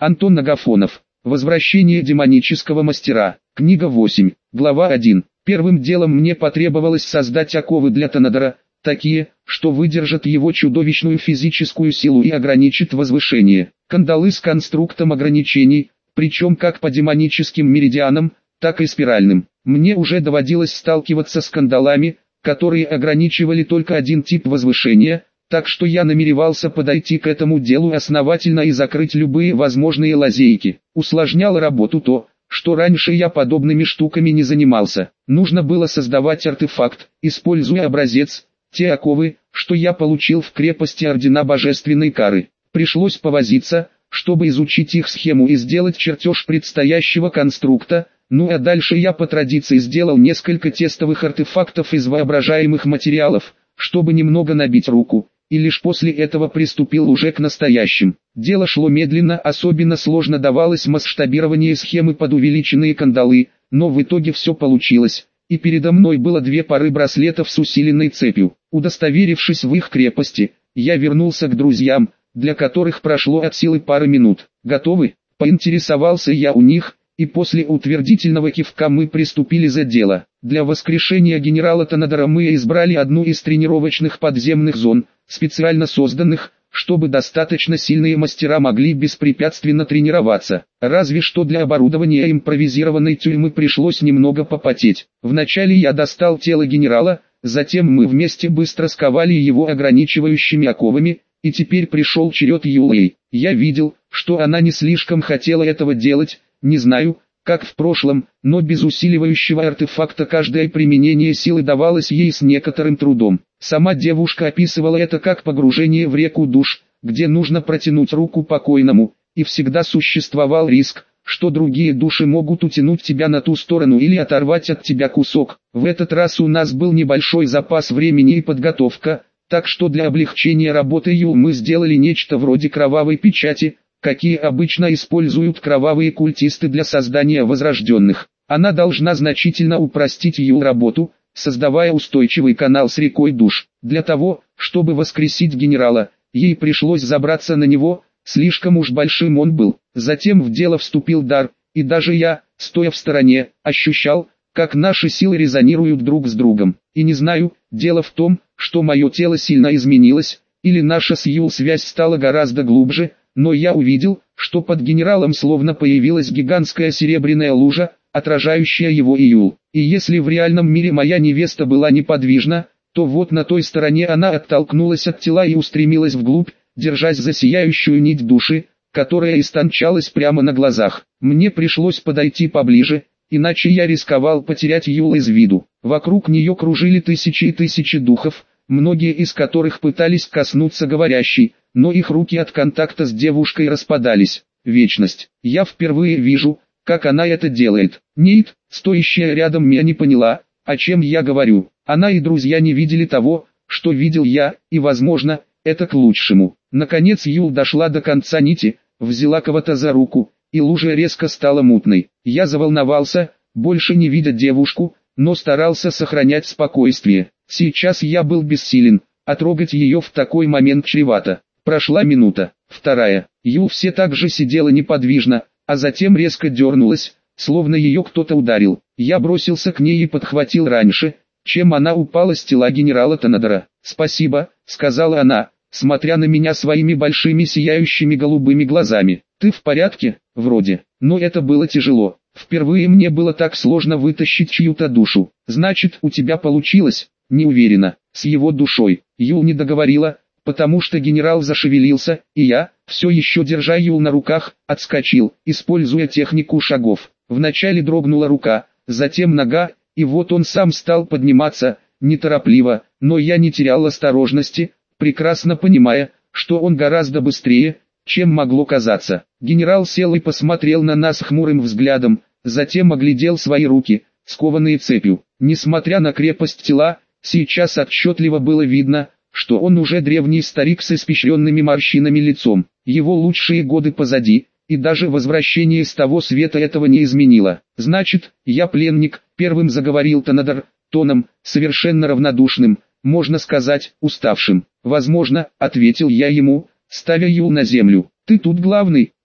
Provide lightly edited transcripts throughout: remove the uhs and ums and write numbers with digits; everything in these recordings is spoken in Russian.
Антон Агафонов. Возвращение демонического мастера. Книга 8. Глава 1. Первым делом мне потребовалось создать оковы для Танадора, такие, что выдержат его чудовищную физическую силу и ограничат возвышение. Кандалы с конструктом ограничений, причем как по демоническим меридианам, так и спиральным. Мне уже доводилось сталкиваться с кандалами, которые ограничивали только один тип возвышения, так что я намеревался подойти к этому делу основательно и закрыть любые возможные лазейки. Усложняло работу то, что раньше я подобными штуками не занимался. Нужно было создавать артефакт, используя образец, те оковы, что я получил в крепости Ордена Божественной Кары. Пришлось повозиться, чтобы изучить их схему и сделать чертеж предстоящего конструкта, ну а дальше я по традиции сделал несколько тестовых артефактов из воображаемых материалов, чтобы немного набить руку, и лишь после этого приступил уже к настоящим. Дело шло медленно, особенно сложно давалось масштабирование схемы под увеличенные кандалы, но в итоге все получилось, и передо мной было 2 пары браслетов с усиленной цепью. Удостоверившись в их крепости, я вернулся к друзьям, для которых прошло от силы пары минут. «Готовы?» – поинтересовался я у них, и после утвердительного кивка мы приступили за дело. Для воскрешения генерала Танадора мы избрали одну из тренировочных подземных зон, специально созданных, чтобы достаточно сильные мастера могли беспрепятственно тренироваться. Разве что для оборудования импровизированной тюрьмы пришлось немного попотеть. Вначале я достал тело генерала, затем мы вместе быстро сковали его ограничивающими оковами, и теперь пришел черед Юлэй. Я видел, что она не слишком хотела этого делать, не знаю, как в прошлом, но без усиливающего артефакта каждое применение силы давалось ей с некоторым трудом. Сама девушка описывала это как погружение в реку душ, где нужно протянуть руку покойному, и всегда существовал риск, что другие души могут утянуть тебя на ту сторону или оторвать от тебя кусок. В этот раз у нас был небольшой запас времени и подготовка, так что для облегчения работы Юл мы сделали нечто вроде кровавой печати, какие обычно используют кровавые культисты для создания возрожденных. Она должна значительно упростить Юл работу, создавая устойчивый канал с рекой душ. Для того, чтобы воскресить генерала, ей пришлось забраться на него, слишком уж большим он был. Затем в дело вступил дар, и даже я, стоя в стороне, ощущал, как наши силы резонируют друг с другом. И не знаю, дело в том, что мое тело сильно изменилось, или наша с Юл связь стала гораздо глубже, но я увидел, что под генералом словно появилась гигантская серебряная лужа, отражающая его и Юл. И если в реальном мире моя невеста была неподвижна, то вот на той стороне она оттолкнулась от тела и устремилась вглубь, держась за сияющую нить души, которая истончалась прямо на глазах. Мне пришлось подойти поближе, иначе я рисковал потерять Юл из виду. Вокруг нее кружили тысячи и тысячи духов, многие из которых пытались коснуться говорящей, но их руки от контакта с девушкой распадались. Вечность. Я впервые вижу, как она это делает. Нейт, стоящая рядом, меня не поняла, о чем я говорю. Она и друзья не видели того, что видел я, и возможно, это к лучшему. Наконец Юл дошла до конца нити, взяла кого-то за руку, и лужа резко стала мутной. Я заволновался, больше не видя девушку, но старался сохранять спокойствие. Сейчас я был бессилен, а трогать ее в такой момент чревато. Прошла минута, вторая. Юл все так же сидела неподвижно, а затем резко дернулась, словно ее кто-то ударил. Я бросился к ней и подхватил раньше, чем она упала с тела генерала Танадора. «Спасибо», — сказала она, смотря на меня своими большими сияющими голубыми глазами. «Ты в порядке?» «Вроде». Но это было тяжело. Впервые мне было так сложно вытащить чью-то душу. «Значит, у тебя получилось?» «Не уверена». «С его душой». Юл не договорила, потому что генерал зашевелился, и я, все еще держа Юл на руках, отскочил, используя технику шагов. Вначале дрогнула рука, затем нога, и вот он сам стал подниматься, неторопливо, но я не терял осторожности, прекрасно понимая, что он гораздо быстрее, чем могло казаться. Генерал сел и посмотрел на нас хмурым взглядом, затем оглядел свои руки, скованные цепью. Несмотря на крепость тела, сейчас отчетливо было видно, что он уже древний старик с испещренными морщинами лицом. Его лучшие годы позади, и даже возвращение с того света этого не изменило. «Значит, я пленник», — первым заговорил Танадор, тоном, совершенно равнодушным, можно сказать, уставшим. «Возможно», — ответил я ему, ставя Юл на землю. «Ты тут главный», —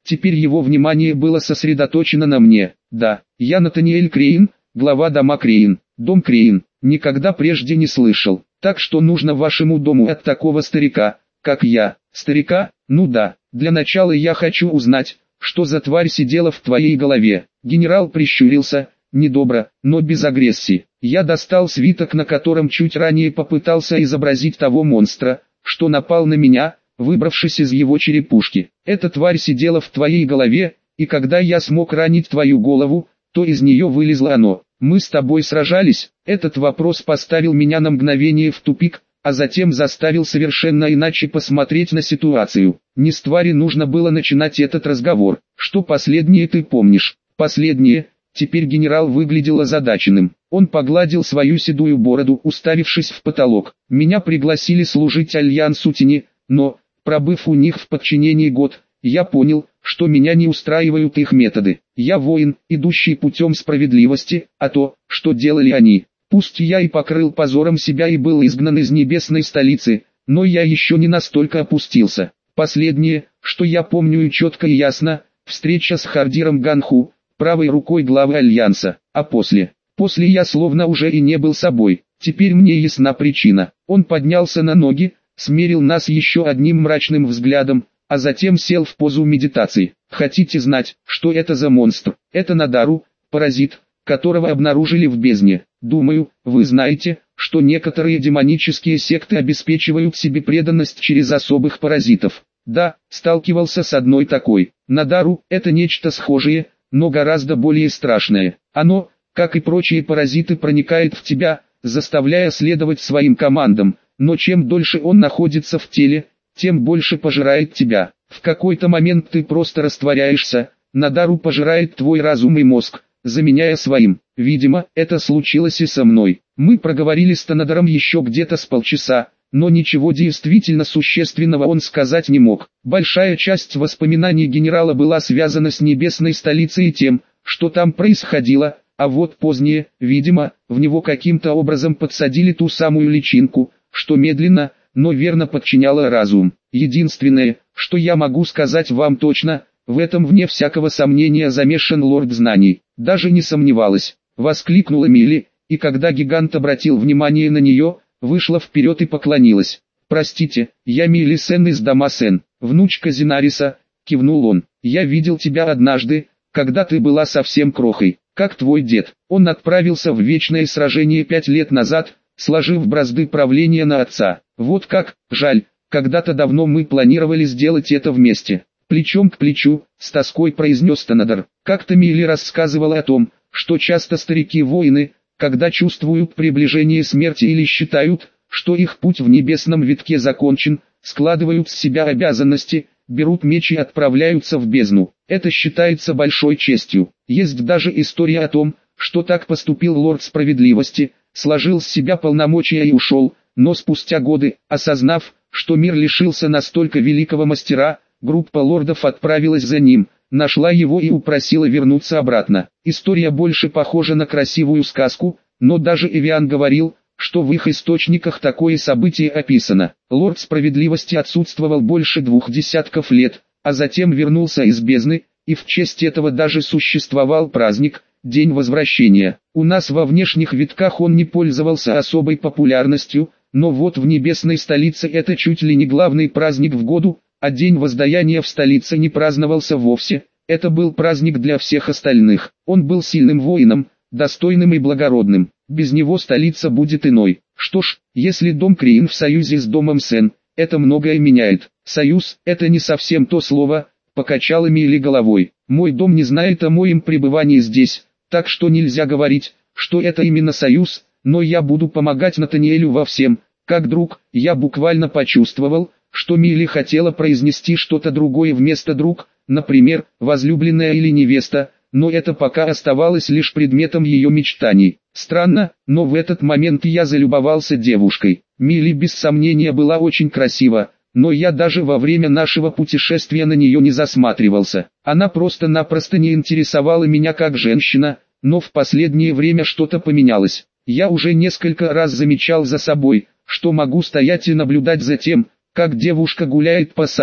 Теперь его внимание было сосредоточено на мне. Да, я Натаниэль Крейн, глава дома Крейн. Дом Крейн. Никогда прежде не слышал. Так что нужно вашему дому от такого старика, как я. Старика? Ну да. Для начала я хочу узнать, что за тварь сидела в твоей голове. Генерал прищурился, недобро, но без агрессии. Я достал свиток, на котором чуть ранее попытался изобразить того монстра, что напал на меня, выбравшись из его черепушки. Эта тварь сидела в твоей голове, и когда я смог ранить твою голову, то из нее вылезло оно. Мы с тобой сражались. Этот вопрос поставил меня на мгновение в тупик, а затем заставил совершенно иначе посмотреть на ситуацию. Не с твари нужно было начинать этот разговор. Что последнее ты помнишь? Последнее. Теперь генерал выглядел озадаченным. Он погладил свою седую бороду, уставившись в потолок. Меня пригласили служить Альянсу Тени, но, пробыв у них в подчинении год, я понял, что меня не устраивают их методы. Я воин, идущий путем справедливости, а то, что делали они. Пусть я и покрыл позором себя и был изгнан из небесной столицы, но я еще не настолько опустился. Последнее, что я помню и четко и ясно, встреча с Хардиром Ганху, правой рукой главы Альянса, а после я словно уже и не был собой. Теперь мне ясна причина. Он поднялся на ноги, смерил нас еще одним мрачным взглядом, а затем сел в позу медитации. Хотите знать, что это за монстр? Это Надару, паразит, которого обнаружили в бездне. Думаю, вы знаете, что некоторые демонические секты обеспечивают себе преданность через особых паразитов. Да, сталкивался с одной такой. Надару – это нечто схожее, но гораздо более страшное. Оно, как и прочие паразиты, проникает в тебя, заставляя следовать своим командам, но чем дольше он находится в теле, тем больше пожирает тебя. В какой-то момент ты просто растворяешься, Надару пожирает твой разум и мозг, заменяя своим. Видимо, это случилось и со мной. Мы проговорили с Танадаром еще где-то с полчаса, но ничего действительно существенного он сказать не мог. Большая часть воспоминаний генерала была связана с небесной столицей и тем, что там происходило, а вот позднее, видимо, в него каким-то образом подсадили ту самую личинку, что медленно, но верно подчиняла разум. Единственное, что я могу сказать вам точно, в этом вне всякого сомнения замешан лорд знаний. Даже не сомневалась, воскликнула Милли, и когда гигант обратил внимание на нее, вышла вперед и поклонилась. «Простите, я Милли Сен из дома Сен, внучка Зинариса», кивнул он. «Я видел тебя однажды, когда ты была совсем крохой, как твой дед. Он отправился в вечное сражение 5 лет назад, сложив бразды правления на отца. Вот как, жаль, когда-то давно мы планировали сделать это вместе». Плечом к плечу, с тоской произнес Танадар. Как-то Милли рассказывала о том, что часто старики-воины, когда чувствуют приближение смерти или считают, что их путь в небесном витке закончен, складывают с себя обязанности, берут меч и отправляются в бездну. Это считается большой честью. Есть даже история о том, что так поступил лорд справедливости, сложил с себя полномочия и ушел, но спустя годы, осознав, что мир лишился настолько великого мастера, группа лордов отправилась за ним, нашла его и упросила вернуться обратно. История больше похожа на красивую сказку, но даже Эвиан говорил, что в их источниках такое событие описано. Лорд справедливости отсутствовал больше 2 десятков лет, а затем вернулся из бездны, и в честь этого даже существовал праздник, День Возвращения. У нас во внешних витках он не пользовался особой популярностью, но вот в небесной столице это чуть ли не главный праздник в году, а День Воздаяния в столице не праздновался вовсе, это был праздник для всех остальных. Он был сильным воином, достойным и благородным, без него столица будет иной. Что ж, если дом Крейн в союзе с домом Сен, это многое меняет. Союз – это не совсем то слово, покачала Милли головой. Мой дом не знает о моем пребывании здесь, так что нельзя говорить, что это именно союз, но я буду помогать Натаниэлю во всем. Как друг, я буквально почувствовал, что Милли хотела произнести что-то другое вместо друг, например, возлюбленная или невеста, но это пока оставалось лишь предметом ее мечтаний. Странно, но в этот момент я залюбовался девушкой. Милли без сомнения была очень красива, но я даже во время нашего путешествия на нее не засматривался. Она просто-напросто не интересовала меня как женщина, но в последнее время что-то поменялось. Я уже несколько раз замечал за собой, что могу стоять и наблюдать за тем, как девушка гуляет по саду,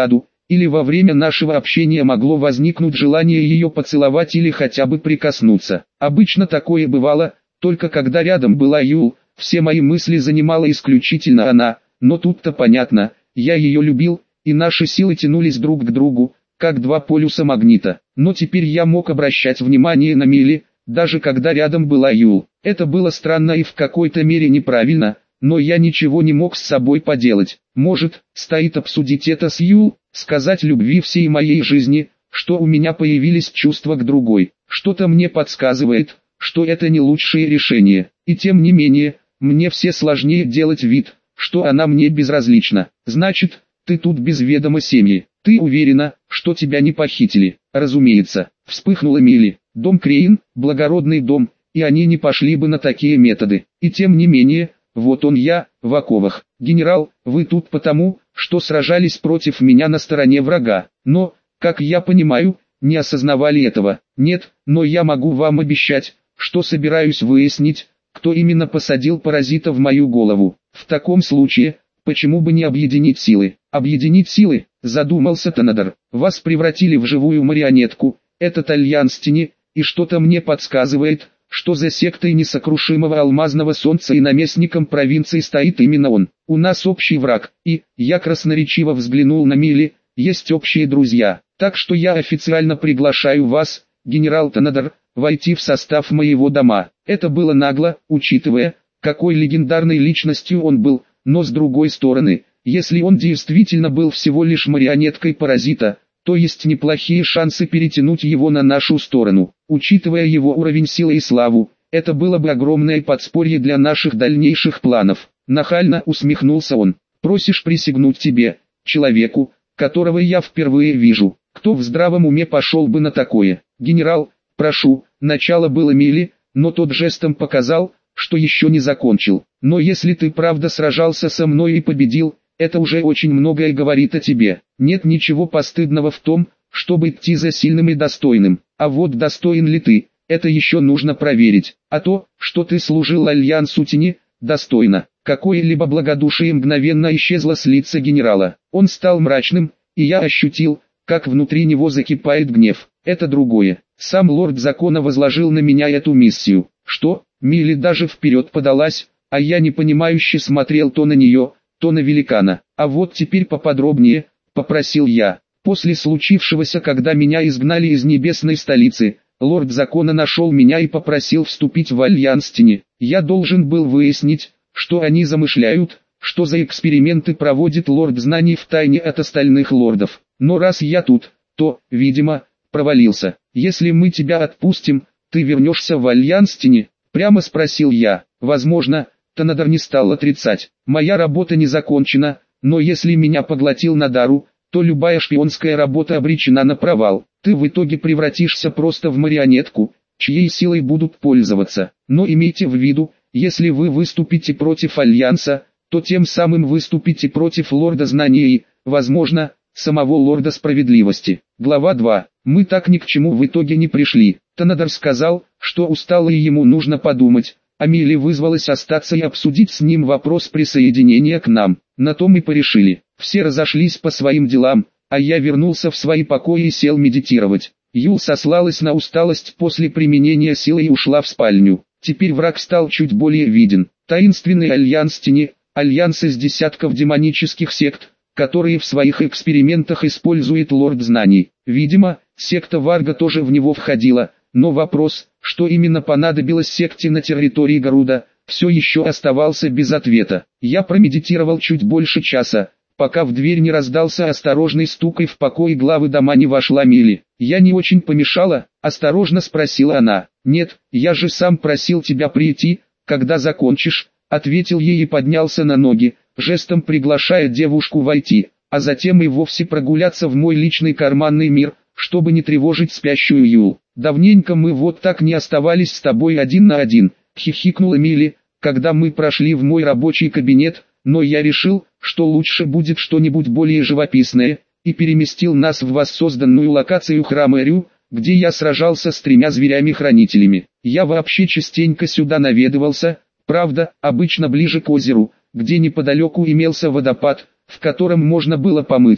или во время нашего общения могло возникнуть желание ее поцеловать или хотя бы прикоснуться. Обычно такое бывало, только когда рядом была Юл, все мои мысли занимала исключительно она, но тут-то понятно, я ее любил, и наши силы тянулись друг к другу, как два полюса магнита. Но теперь я мог обращать внимание на Милли, даже когда рядом была Юл. Это было странно и в какой-то мере неправильно, но я ничего не мог с собой поделать. Может, стоит обсудить это с Юл, сказать любви всей моей жизни, что у меня появились чувства к другой. Что-то мне подсказывает, что это не лучшее решение. И тем не менее, мне все сложнее делать вид, что она мне безразлична. Значит, ты тут без ведома семьи. Ты уверена, что тебя не похитили? Разумеется, вспыхнула Милли. Дом Крейн, благородный дом, и они не пошли бы на такие методы. И тем не менее, вот он я, в оковах. Генерал, вы тут потому, что сражались против меня на стороне врага. Но, как я понимаю, не осознавали этого. Нет, но я могу вам обещать, что собираюсь выяснить, кто именно посадил паразита в мою голову. В таком случае, почему бы не объединить силы? Объединить силы, задумался Тенедор. Вас превратили в живую марионетку, этот альянс тени, и что-то мне подсказывает, что за сектой несокрушимого алмазного солнца и наместником провинции стоит именно он. У нас общий враг, и, я красноречиво взглянул на Милли, есть общие друзья. Так что я официально приглашаю вас, генерал Тенедор, войти в состав моего дома. Это было нагло, учитывая, какой легендарной личностью он был, но с другой стороны, если он действительно был всего лишь марионеткой паразита, то есть неплохие шансы перетянуть его на нашу сторону. Учитывая его уровень силы и славу, это было бы огромное подспорье для наших дальнейших планов. Нахально усмехнулся он. Просишь присягнуть тебе, человеку, которого я впервые вижу. Кто в здравом уме пошел бы на такое? Генерал, прошу, начало было Милли, но тот жестом показал, что еще не закончил. Но если ты правда сражался со мной и победил, это уже очень многое говорит о тебе. Нет ничего постыдного в том, чтобы идти за сильным и достойным. А вот достоин ли ты, это еще нужно проверить. А то, что ты служил Альянсу Тени, достойно. Какое-либо благодушие мгновенно исчезло с лица генерала. Он стал мрачным, и я ощутил, как внутри него закипает гнев. Это другое. Сам лорд закона возложил на меня эту миссию. Что? Милли даже вперед подалась, а я непонимающе смотрел то на нее, то на великана. А вот теперь поподробнее, попросил я. После случившегося, когда меня изгнали из небесной столицы, лорд закона нашел меня и попросил вступить в Альянс Тени. Я должен был выяснить, что они замышляют, что за эксперименты проводит лорд знаний в тайне от остальных лордов. Но раз я тут, то, видимо, провалился. Если мы тебя отпустим, ты вернешься в Альянс Тени? Прямо спросил я. Возможно, Тенедор не стал отрицать. Моя работа не закончена, но если меня поглотил Надару, то любая шпионская работа обречена на провал. Ты в итоге превратишься просто в марионетку, чьей силой будут пользоваться. Но имейте в виду, если вы выступите против Альянса, то тем самым выступите против Лорда Знания и, возможно, самого Лорда Справедливости. Глава 2. Мы так ни к чему в итоге не пришли. Тенедор сказал, что устал и ему нужно подумать. А Милли вызвалась остаться и обсудить с ним вопрос присоединения к нам. На то мы порешили. Все разошлись по своим делам, а я вернулся в свои покои и сел медитировать. Юл сослалась на усталость после применения силы и ушла в спальню. Теперь враг стал чуть более виден. Таинственный Альянс Тени, альянс из десятков демонических сект, которые в своих экспериментах использует Лорд Знаний. Видимо, секта Варга тоже в него входила, но вопрос, что именно понадобилось секте на территории Гаруда, все еще оставался без ответа. Я промедитировал чуть больше часа, пока в дверь не раздался осторожный стук и в покой главы дома не вошла Милли. «Я не очень помешала?» – осторожно спросила она. «Нет, я же сам просил тебя прийти, когда закончишь», – ответил ей и поднялся на ноги, жестом приглашая девушку войти, а затем и вовсе прогуляться в мой личный карманный мир, чтобы не тревожить спящую Юл. «Давненько мы вот так не оставались с тобой один на один», – хихикнула Милли, когда мы прошли в мой рабочий кабинет, но я решил, что лучше будет что-нибудь более живописное, и переместил нас в воссозданную локацию храма Рю, где я сражался с 3 зверями-хранителями. Я вообще частенько сюда наведывался, правда, обычно ближе к озеру, где неподалеку имелся водопад, в котором можно было помыться,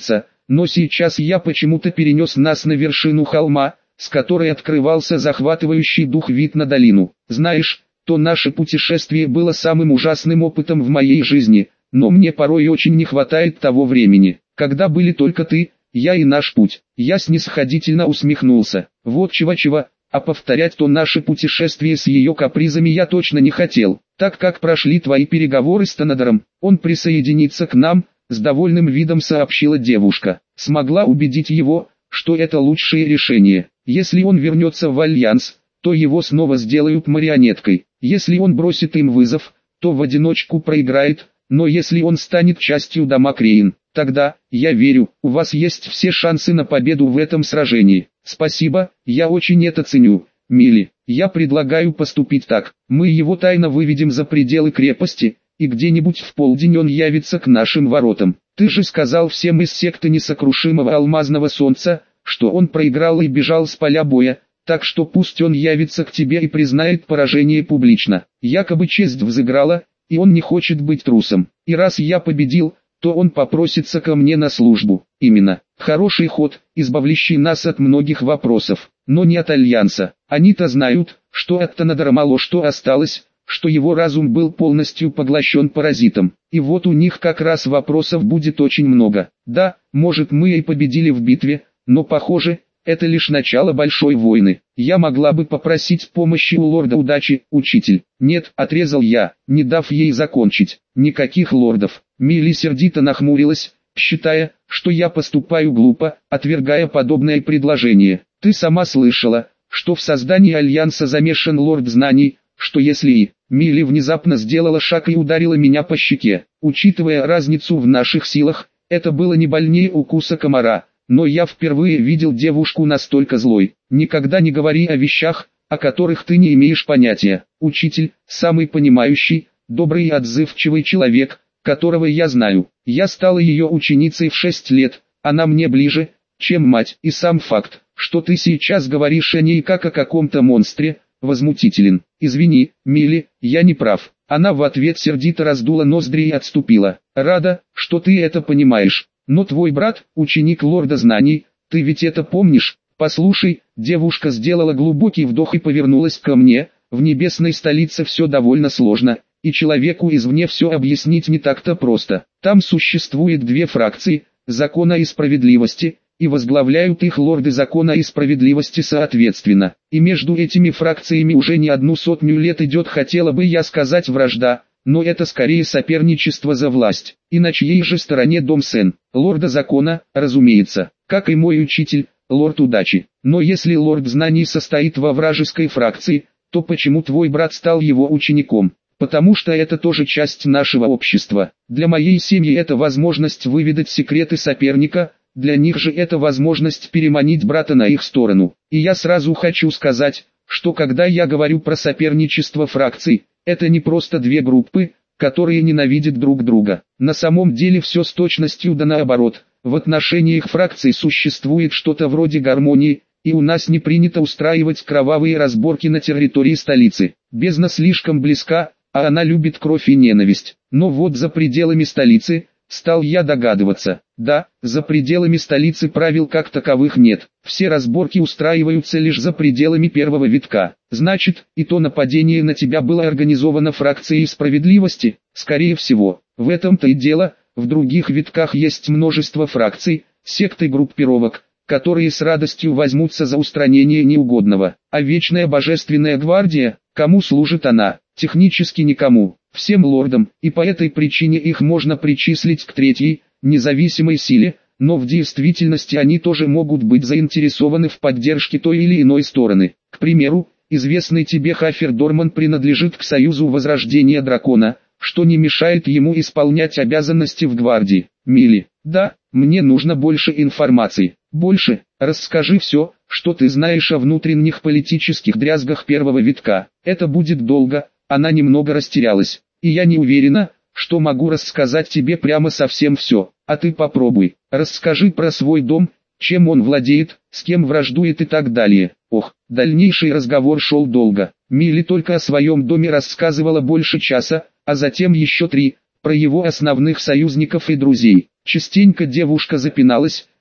но сейчас я почему-то перенес нас на вершину холма, с которой открывался захватывающий дух вид на долину. Знаешь, то наше путешествие было самым ужасным опытом в моей жизни, но мне порой очень не хватает того времени, когда были только ты, я и наш путь. Я снисходительно усмехнулся. Вот чего-чего, а повторять то наше путешествие с ее капризами я точно не хотел. Так как прошли твои переговоры с Танадором, он присоединится к нам, с довольным видом сообщила девушка. Смогла убедить его, что это лучшее решение. Если он вернется в Альянс, то его снова сделают марионеткой. Если он бросит им вызов, то в одиночку проиграет, но если он станет частью дома Крейн, тогда, я верю, у вас есть все шансы на победу в этом сражении. Спасибо, я очень это ценю, Милли. Я предлагаю поступить так. Мы его тайно выведем за пределы крепости, и где-нибудь в полдень он явится к нашим воротам. Ты же сказал всем из секты несокрушимого алмазного солнца, что он проиграл и бежал с поля боя, так что пусть он явится к тебе и признает поражение публично. Якобы честь взыграла, и он не хочет быть трусом. И раз я победил, то он попросится ко мне на службу. Именно. Хороший ход, избавляющий нас от многих вопросов, но не от Альянса. Они-то знают, что от Танадора мало что осталось, что его разум был полностью поглощен паразитом. И вот у них как раз вопросов будет очень много. Да, может мы и победили в битве, но похоже, это лишь начало большой войны. Я могла бы попросить помощи у лорда удачи, учитель. Нет, отрезал я, не дав ей закончить. Никаких лордов. Милли сердито нахмурилась, считая, что я поступаю глупо, отвергая подобное предложение. Ты сама слышала, что в создании Альянса замешан лорд знаний, что если и... Милли внезапно сделала шаг и ударила меня по щеке. Учитывая разницу в наших силах, это было не больнее укуса комара. Но я впервые видел девушку настолько злой. Никогда не говори о вещах, о которых ты не имеешь понятия. Учитель, самый понимающий, добрый и отзывчивый человек, которого я знаю. Я стала ее ученицей в 6 лет, она мне ближе, чем мать. И сам факт, что ты сейчас говоришь о ней как о каком-то монстре, возмутителен. Извини, Милли, я не прав. Она в ответ сердито раздула ноздри и отступила. Рада, что ты это понимаешь. Но твой брат, ученик лорда знаний, ты ведь это помнишь? Послушай, девушка сделала глубокий вдох и повернулась ко мне. В небесной столице все довольно сложно, и человеку извне все объяснить не так-то просто. Там существует 2 фракции, закона и справедливости, и возглавляют их лорды закона и справедливости соответственно. И между этими фракциями уже не 100 лет идет, хотела бы я сказать, вражда. Но это скорее соперничество за власть. И на чьей же стороне дом Сен? Лорда закона, разумеется, как и мой учитель, лорд удачи. Но если лорд знаний состоит во вражеской фракции, то почему твой брат стал его учеником? Потому что это тоже часть нашего общества. Для моей семьи это возможность выведать секреты соперника, для них же это возможность переманить брата на их сторону. И я сразу хочу сказать, что когда я говорю про соперничество фракций, это не просто 2 группы, которые ненавидят друг друга. На самом деле все с точностью да наоборот. В отношениях фракций существует что-то вроде гармонии, и у нас не принято устраивать кровавые разборки на территории столицы. Бездна слишком близка, а она любит кровь и ненависть. Но вот за пределами столицы, стал я догадываться. Да, за пределами столицы правил как таковых нет. Все разборки устраиваются лишь за пределами первого витка. Значит, и то нападение на тебя было организовано фракцией справедливости? Скорее всего. В этом-то и дело, в других витках есть множество фракций, сект и группировок, которые с радостью возьмутся за устранение неугодного. А Вечная Божественная Гвардия, кому служит она? Технически никому. Всем лордам, и по этой причине их можно причислить к 3-й, независимой силе, но в действительности они тоже могут быть заинтересованы в поддержке той или иной стороны. К примеру, известный тебе Хафер Дорман принадлежит к Союзу Возрождения Дракона, что не мешает ему исполнять обязанности в гвардии. Милли, да, мне нужно больше информации. Больше, расскажи все, что ты знаешь о внутренних политических дрязгах первого витка. Это будет долго. Она немного растерялась. И я не уверена, что могу рассказать тебе прямо совсем все. А ты попробуй. Расскажи про свой дом, чем он владеет, с кем враждует и так далее. Ох, дальнейший разговор шел долго. Милли только о своем доме рассказывала больше часа, а затем еще 3, про его основных союзников и друзей. Частенько девушка запиналась,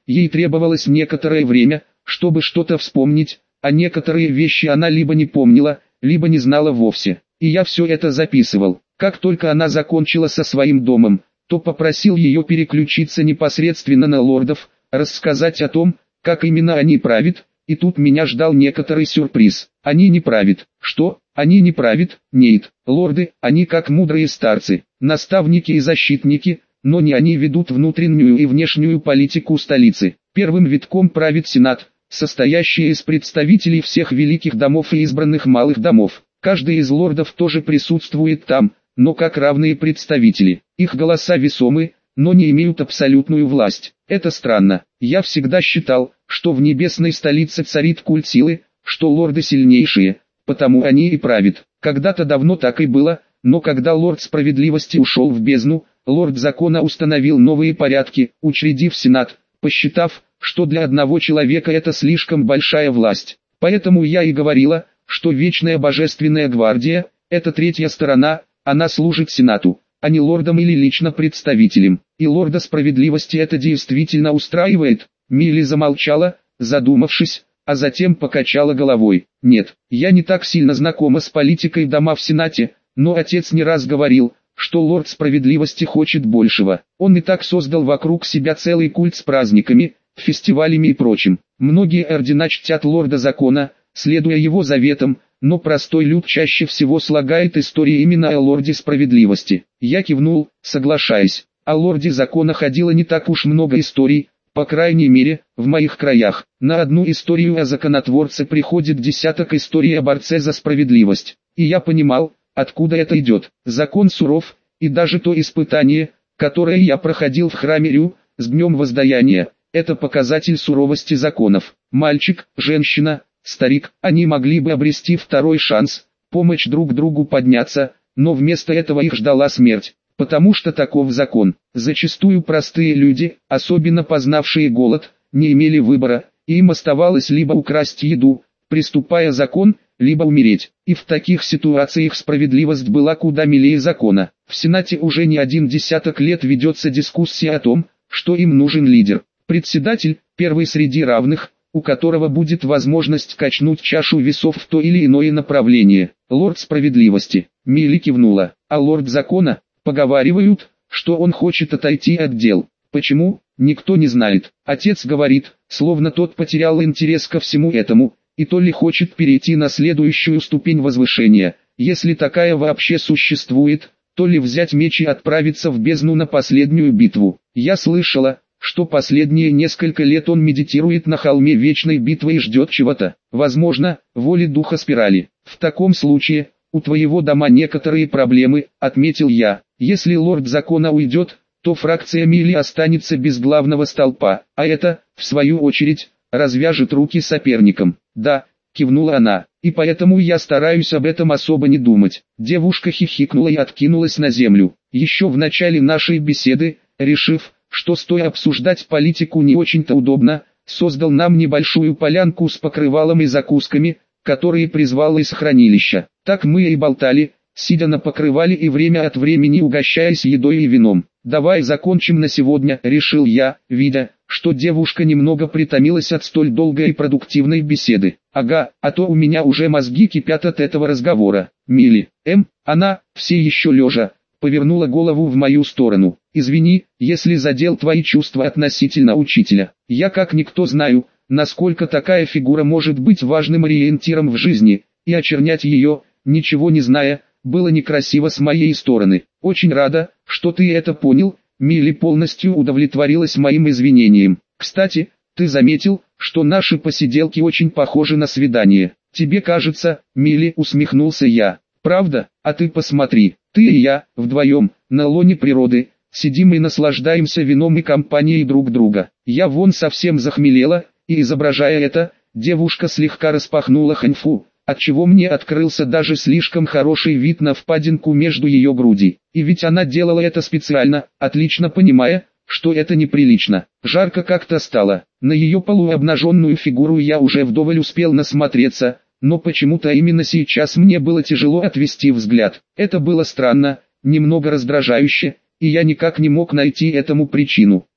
ей требовалось некоторое время, чтобы что-то вспомнить, а некоторые вещи она либо не помнила, либо не знала вовсе. И я все это записывал. Как только она закончила со своим домом, то попросил ее переключиться непосредственно на лордов, рассказать о том, как именно они правят, и тут меня ждал некоторый сюрприз. Они не правят. Что? Они не правят? Нет. Лорды, они как мудрые старцы, наставники и защитники, но не они ведут внутреннюю и внешнюю политику столицы. Первым витком правит Сенат, состоящий из представителей всех великих домов и избранных малых домов. Каждый из лордов тоже присутствует там, но как равные представители. Их голоса весомы, но не имеют абсолютную власть. Это странно. Я всегда считал, что в небесной столице царит культ силы, что лорды сильнейшие, потому они и правят. Когда-то давно так и было, но когда лорд справедливости ушел в бездну, лорд закона установил новые порядки, учредив Сенат, посчитав, что для одного человека это слишком большая власть. Поэтому я и говорила, что Вечная Божественная Гвардия – это третья сторона, она служит Сенату, а не лордам или лично представителям. И лорда справедливости это действительно устраивает? Милли замолчала, задумавшись, а затем покачала головой. Нет, я не так сильно знакома с политикой дома в Сенате, но отец не раз говорил, что лорд справедливости хочет большего. Он и так создал вокруг себя целый культ с праздниками, фестивалями и прочим. Многие ордена чтят лорда закона, следуя его заветам, но простой люд чаще всего слагает истории именно о лорде справедливости. Я кивнул, соглашаясь. О лорде закона ходило не так уж много историй, по крайней мере, в моих краях. На одну историю о законотворце приходит десяток историй о борце за справедливость. И я понимал, откуда это идет. Закон суров, и даже то испытание, которое я проходил в храме Рю, с днем воздаяния, это показатель суровости законов. Мальчик, женщина, старик, они могли бы обрести второй шанс, помочь друг другу подняться, но вместо этого их ждала смерть, потому что таков закон. Зачастую простые люди, особенно познавшие голод, не имели выбора, и им оставалось либо украсть еду, приступая закон, либо умереть. И в таких ситуациях справедливость была куда милее закона. В Сенате уже не один десяток лет ведется дискуссия о том, что им нужен лидер. Председатель, первый среди равных, у которого будет возможность качнуть чашу весов в то или иное направление. Лорд справедливости. Милли кивнула. А лорд закона, поговаривают, что он хочет отойти от дел. Почему, никто не знает. Отец говорит, словно тот потерял интерес ко всему этому, и то ли хочет перейти на следующую ступень возвышения, если такая вообще существует, то ли взять меч и отправиться в бездну на последнюю битву. Я слышала, что последние несколько лет он медитирует на холме вечной битвы и ждет чего-то, возможно, воли духа спирали. В таком случае, у твоего дома некоторые проблемы, отметил я. Если лорд закона уйдет, то фракция Милли останется без главного столпа, а это, в свою очередь, развяжет руки соперникам. Да, кивнула она, и поэтому я стараюсь об этом особо не думать. Девушка хихикнула и откинулась на землю. Еще в начале нашей беседы, решив, что стоя обсуждать политику не очень-то удобно, создал нам небольшую полянку с покрывалом и закусками, которые призвал из хранилища. Так мы и болтали, сидя на покрывале и время от времени угощаясь едой и вином. «Давай закончим на сегодня», — решил я, видя, что девушка немного притомилась от столь долгой и продуктивной беседы. «Ага, а то у меня уже мозги кипят от этого разговора». Милли, она, все еще лежа, повернула голову в мою сторону. «Извини, если задел твои чувства относительно учителя. Я как никто знаю, насколько такая фигура может быть важным ориентиром в жизни, и очернять ее, ничего не зная, было некрасиво с моей стороны. Очень рада, что ты это понял». Милли полностью удовлетворилась моим извинением. «Кстати, ты заметил, что наши посиделки очень похожи на свидание? Тебе кажется?» Милли, усмехнулся я. «Правда? А ты посмотри, ты и я, вдвоем, на лоне природы, сидим и наслаждаемся вином и компанией друг друга. Я вон совсем захмелела, и изображая это, девушка слегка распахнула ханьфу, отчего мне открылся даже слишком хороший вид на впадинку между ее грудей. И ведь она делала это специально, отлично понимая, что это неприлично. Жарко как-то стало. На ее полуобнаженную фигуру я уже вдоволь успел насмотреться, но почему-то именно сейчас мне было тяжело отвести взгляд. Это было странно, немного раздражающе, и я никак не мог найти этому причину.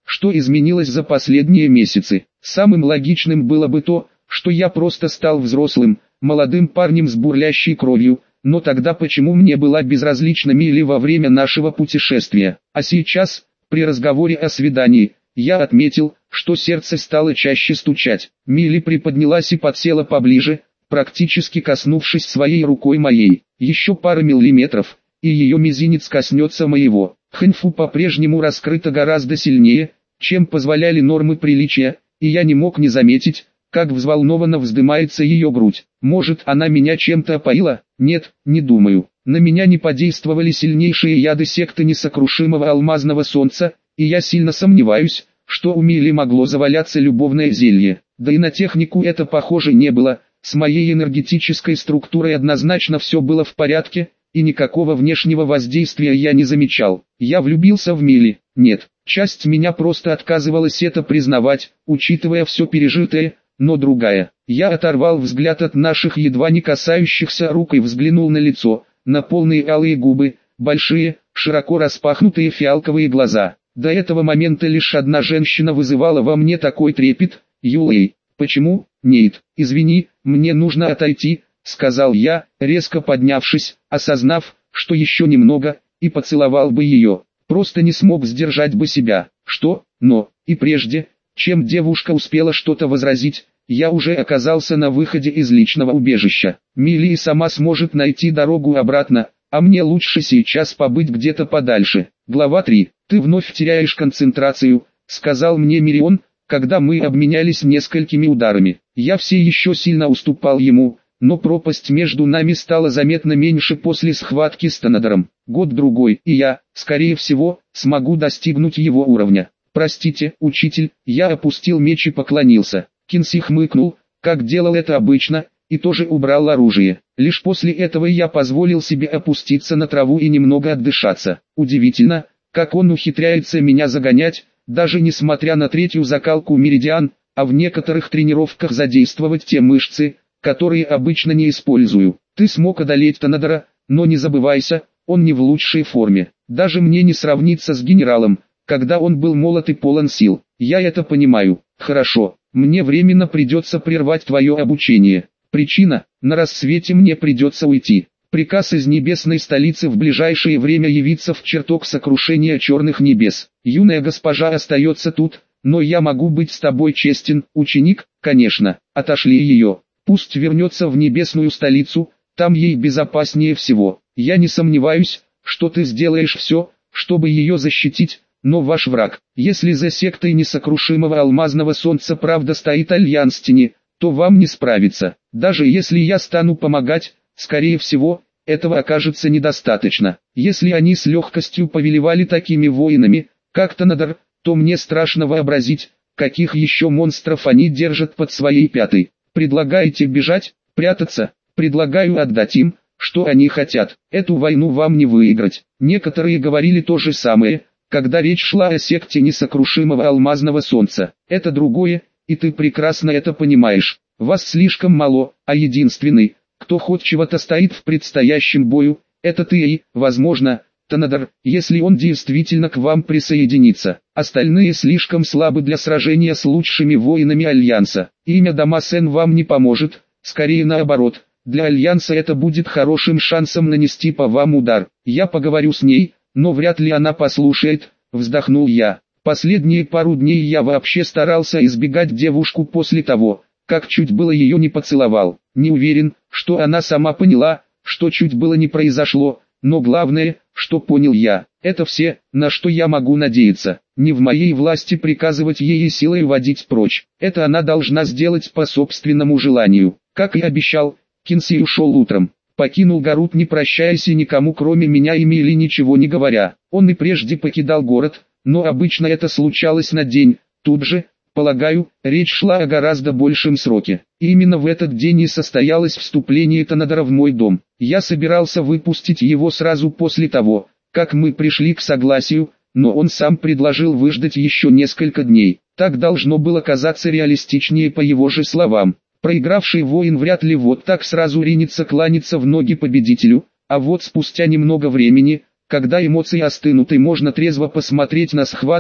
что изменилось за последние месяцы. Самым логичным было бы то, что я просто стал взрослым, молодым парнем с бурлящей кровью, но тогда почему мне была безразлична Милли во время нашего путешествия? А сейчас, при разговоре о свидании, я отметил, что сердце стало чаще стучать. Милли приподнялась и подсела поближе, практически коснувшись своей рукой моей. Еще пара миллиметров, и ее мизинец коснется моего. Хэньфу по-прежнему раскрыта гораздо сильнее, чем позволяли нормы приличия, и я не мог не заметить, как взволнованно вздымается ее грудь. Может, она меня чем-то опоила? Нет, не думаю. На меня не подействовали сильнейшие яды секты несокрушимого алмазного солнца, и я сильно сомневаюсь, что у Милли могло заваляться любовное зелье. Да и на технику это похоже не было. С моей энергетической структурой однозначно все было в порядке, и никакого внешнего воздействия я не замечал. Я влюбился в Милли? Нет, часть меня просто отказывалась это признавать, учитывая все пережитое, но другая. Я оторвал взгляд от наших едва не касающихся рук и взглянул на лицо, на полные алые губы, большие, широко распахнутые фиалковые глаза. До этого момента лишь одна женщина вызывала во мне такой трепет, Юлэй. Почему? Нейт, извини, мне нужно отойти, сказал я, резко поднявшись, осознав, что еще немного, и поцеловал бы ее. Просто не смог сдержать бы себя. Что? Но, и прежде, чем девушка успела что-то возразить, я уже оказался на выходе из личного убежища. Милли и сама сможет найти дорогу обратно, а мне лучше сейчас побыть где-то подальше. Глава 3. Ты вновь теряешь концентрацию, сказал мне Мирион, когда мы обменялись несколькими ударами. Я все еще сильно уступал ему, но пропасть между нами стала заметно меньше после схватки с Танадором. Год-другой, и я, скорее всего, смогу достигнуть его уровня. Простите, учитель, я опустил меч и поклонился. Кинси хмыкнул, как делал это обычно, и тоже убрал оружие. Лишь после этого я позволил себе опуститься на траву и немного отдышаться. Удивительно, как он ухитряется меня загонять, даже несмотря на третью закалку меридиан, а в некоторых тренировках задействовать те мышцы, которые обычно не использую. Ты смог одолеть Танадора, но не забывайся, он не в лучшей форме. Даже мне не сравниться с генералом, когда он был молод и полон сил. Я это понимаю. Хорошо, мне временно придется прервать твое обучение. Причина: на рассвете мне придется уйти. Приказ из небесной столицы в ближайшее время явиться в чертог сокрушения черных небес. Юная госпожа остается тут, но я могу быть с тобой честен, ученик, конечно. Отошли ее. Пусть вернется в небесную столицу, там ей безопаснее всего. Я не сомневаюсь, что ты сделаешь все, чтобы ее защитить, но ваш враг, если за сектой несокрушимого алмазного солнца правда стоит альянс тени, то вам не справиться. Даже если я стану помогать, скорее всего, этого окажется недостаточно. Если они с легкостью повелевали такими воинами, как Танадор, то мне страшно вообразить, каких еще монстров они держат под своей пятой. Предлагаете бежать, прятаться? Предлагаю отдать им, что они хотят. Эту войну вам не выиграть. Некоторые говорили то же самое, когда речь шла о секте несокрушимого алмазного солнца. Это другое, и ты прекрасно это понимаешь. Вас слишком мало, а единственный, кто хоть чего-то стоит в предстоящем бою, это ты и, возможно, Танадор, если он действительно к вам присоединится. Остальные слишком слабы для сражения с лучшими воинами Альянса. Имя Дамасен вам не поможет, скорее наоборот. Для Альянса это будет хорошим шансом нанести по вам удар. Я поговорю с ней, но вряд ли она послушает, вздохнул я. Последние пару дней я вообще старался избегать девушку после того, как чуть было ее не поцеловал. Не уверен, что она сама поняла, что чуть было не произошло, но главное, что понял я, это все, на что я могу надеяться. Не в моей власти приказывать ей и силой водить прочь. Это она должна сделать по собственному желанию. Как и обещал, Кинси ушел утром. Покинул Гарут, не прощаясь и никому кроме меня и Милли ничего не говоря. Он и прежде покидал город, но обычно это случалось на день. Тут же, полагаю, речь шла о гораздо большем сроке. И именно в этот день и состоялось вступление Танадора в мой дом. Я собирался выпустить его сразу после того, как мы пришли к согласию, но он сам предложил выждать еще несколько дней. Так должно было казаться реалистичнее по его же словам. Проигравший воин вряд ли вот так сразу ринется кланяться в ноги победителю, а вот спустя немного времени, когда эмоции остынут и можно трезво посмотреть на схватку,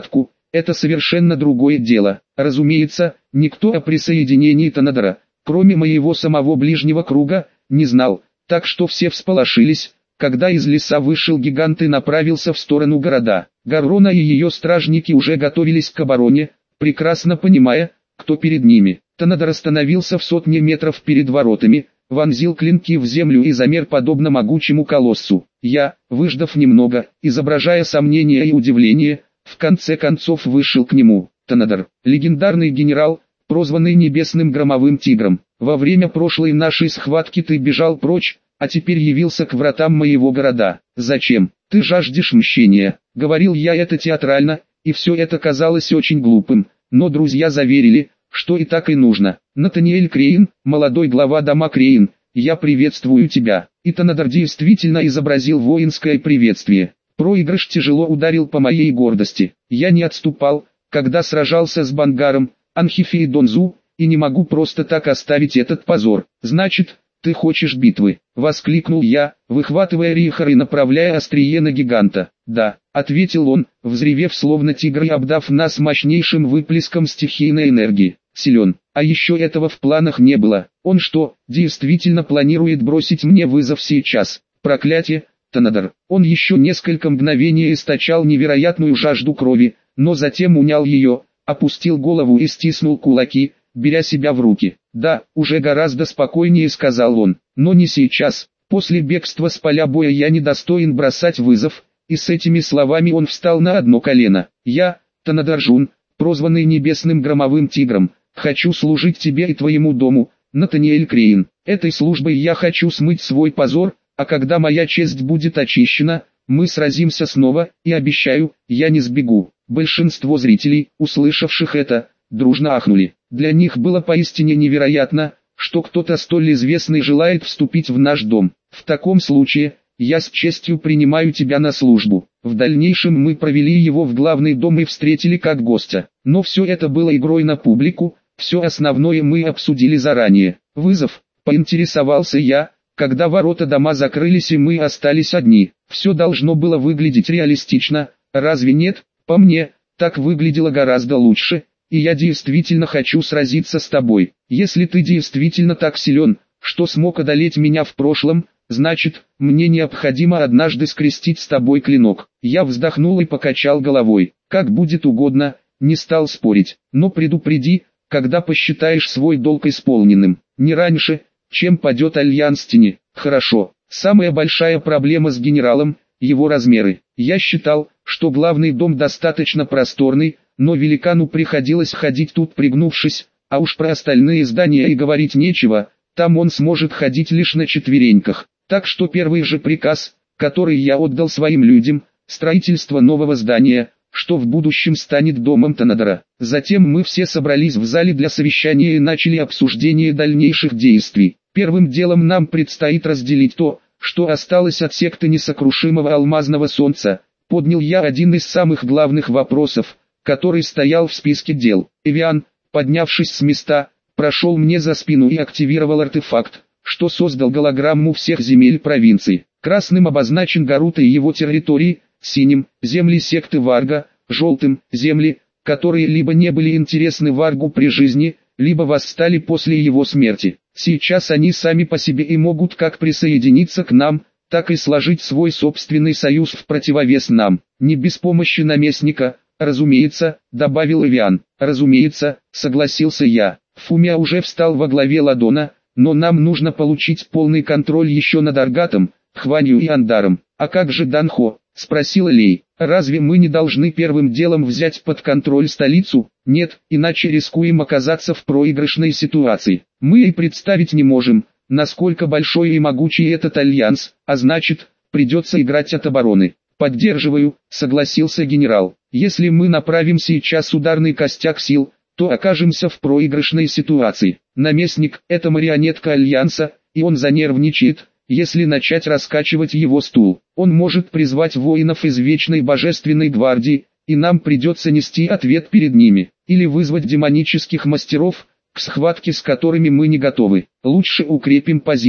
это совершенно другое дело. Разумеется, никто о присоединении Танадора, кроме моего самого ближнего круга, не знал, так что все всполошились, когда из леса вышел гигант и направился в сторону города. Гаррона и ее стражники уже готовились к обороне, прекрасно понимая, кто перед ними. Танадор остановился в сотне метров перед воротами, вонзил клинки в землю и замер подобно могучему колоссу. Я, выждав немного, изображая сомнение и удивление, в конце концов вышел к нему. Танадор, легендарный генерал, прозванный Небесным Громовым Тигром. Во время прошлой нашей схватки ты бежал прочь, а теперь явился к вратам моего города. Зачем? Ты жаждешь мщения. Говорил я это театрально, и все это казалось очень глупым, но друзья заверили, что и так и нужно. Натаниэль Крейн, молодой глава дома Крейн, я приветствую тебя. И Танадор действительно изобразил воинское приветствие. Проигрыш тяжело ударил по моей гордости. Я не отступал, когда сражался с Бангаром, Анхифи и Донзу, и не могу просто так оставить этот позор. Значит, ты хочешь битвы? Воскликнул я, выхватывая Рихар и направляя острие на гиганта. Да, ответил он, взревев словно тигр и обдав нас мощнейшим выплеском стихийной энергии. Силен, а еще этого в планах не было. Он что, действительно планирует бросить мне вызов сейчас? Проклятие, Танадор. Он еще несколько мгновений источал невероятную жажду крови, но затем унял ее, опустил голову и стиснул кулаки, беря себя в руки. Да, уже гораздо спокойнее сказал он, но не сейчас. После бегства с поля боя я недостоин бросать вызов, и с этими словами он встал на одно колено. Я, Танадор Жун, прозванный Небесным Громовым Тигром, хочу служить тебе и твоему дому, Натаниэль Крейн. Этой службой я хочу смыть свой позор, а когда моя честь будет очищена, мы сразимся снова, и обещаю, я не сбегу. Большинство зрителей, услышавших это, дружно ахнули. Для них было поистине невероятно, что кто-то столь известный желает вступить в наш дом. В таком случае, я с честью принимаю тебя на службу. В дальнейшем мы провели его в главный дом и встретили как гостя. Но все это было игрой на публику, все основное мы обсудили заранее. Вызов, поинтересовался я, когда ворота дома закрылись и мы остались одни. Все должно было выглядеть реалистично, разве нет? По мне, так выглядело гораздо лучше, и я действительно хочу сразиться с тобой. Если ты действительно так силен, что смог одолеть меня в прошлом, значит, мне необходимо однажды скрестить с тобой клинок. Я вздохнул и покачал головой. Как будет угодно, не стал спорить. Но предупреди, когда посчитаешь свой долг исполненным. Не раньше, чем падет Альянс Тени. Хорошо. Самая большая проблема с генералом – его размеры. Я считал, что главный дом достаточно просторный, но великану приходилось ходить тут пригнувшись, а уж про остальные здания и говорить нечего, там он сможет ходить лишь на четвереньках. Так что первый же приказ, который я отдал своим людям, строительство нового здания, что в будущем станет домом Танадора. Затем мы все собрались в зале для совещания и начали обсуждение дальнейших действий. Первым делом нам предстоит разделить то, что осталось от секты несокрушимого алмазного солнца. Поднял я один из самых главных вопросов, который стоял в списке дел. Эвиан, поднявшись с места, прошел мне за спину и активировал артефакт, что создал голограмму всех земель провинции. Красным обозначен Гарут и его территории, синим – земли секты Варга, желтым – земли, которые либо не были интересны Варгу при жизни, либо восстали после его смерти. Сейчас они сами по себе и могут как присоединиться к нам, так и сложить свой собственный союз в противовес нам. Не без помощи наместника, разумеется, добавил Эвиан. Разумеется, согласился я. Фумия уже встал во главе Ладона, но нам нужно получить полный контроль еще над Аргатом, Хванью и Андаром. А как же Данхо? Спросила Лей. Разве мы не должны первым делом взять под контроль столицу? Нет, иначе рискуем оказаться в проигрышной ситуации. Мы и представить не можем, насколько большой и могучий этот альянс, а значит, придется играть от обороны. Поддерживаю, согласился генерал. Если мы направим сейчас ударный костяк сил, то окажемся в проигрышной ситуации. Наместник – это марионетка альянса, и он занервничает, если начать раскачивать его стул. Он может призвать воинов из Вечной Божественной Гвардии, и нам придется нести ответ перед ними, или вызвать демонических мастеров, к схватке с которыми мы не готовы. Лучше укрепим позиции.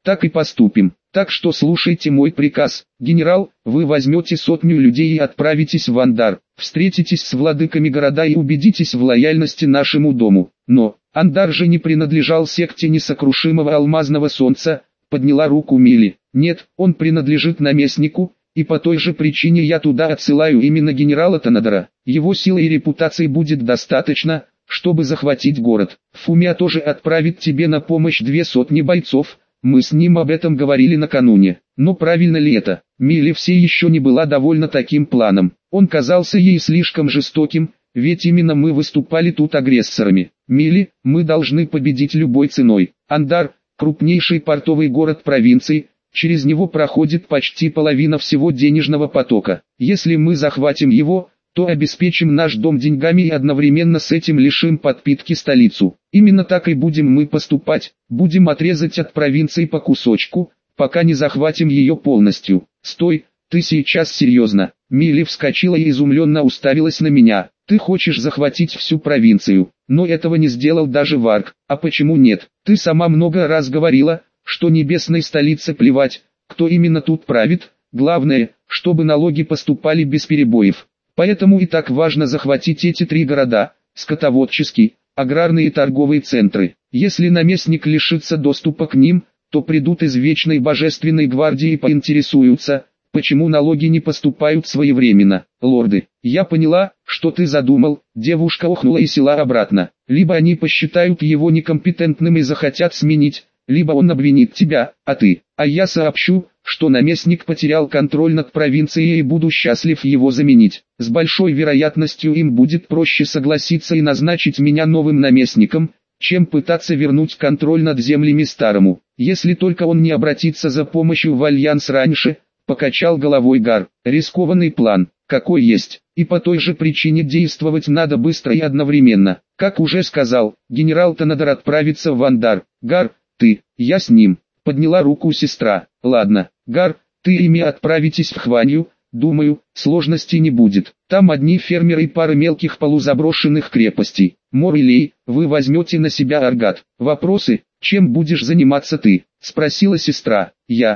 Так и поступим. Так что слушайте мой приказ. Генерал, вы возьмете 100 людей и отправитесь в Андар. Встретитесь с владыками города и убедитесь в лояльности нашему дому. Но, Андар же не принадлежал секте несокрушимого алмазного солнца, подняла руку Мили. Нет, он принадлежит наместнику, и по той же причине я туда отсылаю именно генерала Танадора. Его силы и репутации будет достаточно, чтобы захватить город. Фумия тоже отправит тебе на помощь 200 бойцов. Мы с ним об этом говорили накануне. Но правильно ли это? Мили все еще не была довольна таким планом. Он казался ей слишком жестоким, ведь именно мы выступали тут агрессорами. Мили, мы должны победить любой ценой. Андар – крупнейший портовый город провинции, через него проходит почти половина всего денежного потока. Если мы захватим его, то обеспечим наш дом деньгами и одновременно с этим лишим подпитки столицу. Именно так и будем мы поступать, будем отрезать от провинции по кусочку, пока не захватим ее полностью. Стой, ты сейчас серьезно? Мили вскочила и изумленно уставилась на меня. Ты хочешь захватить всю провинцию, но этого не сделал даже Варг. А почему нет? Ты сама много раз говорила, что небесной столице плевать, кто именно тут правит, главное, чтобы налоги поступали без перебоев. Поэтому и так важно захватить эти 3 города, скотоводческий, аграрные и торговые центры. Если наместник лишится доступа к ним, то придут из Вечной Божественной Гвардии и поинтересуются, почему налоги не поступают своевременно. Лорды, я поняла, что ты задумал, девушка охнула и села обратно. Либо они посчитают его некомпетентным и захотят сменить, либо он обвинит тебя, а ты. А я сообщу, что наместник потерял контроль над провинцией и буду счастлив его заменить. С большой вероятностью им будет проще согласиться и назначить меня новым наместником, чем пытаться вернуть контроль над землями старому. Если только он не обратится за помощью в альянс раньше, покачал головой Гар. Рискованный план, какой есть, и по той же причине действовать надо быстро и одновременно. Как уже сказал, генерал Танадор отправится в Андар. Гар, я с ним. Подняла руку сестра. Ладно, Гар, ты ими отправитесь в Хванью, думаю, сложностей не будет. Там одни фермеры и пара мелких полузаброшенных крепостей. Мор и Лей, вы возьмете на себя Аргат. Вопросы, чем будешь заниматься ты? Спросила сестра.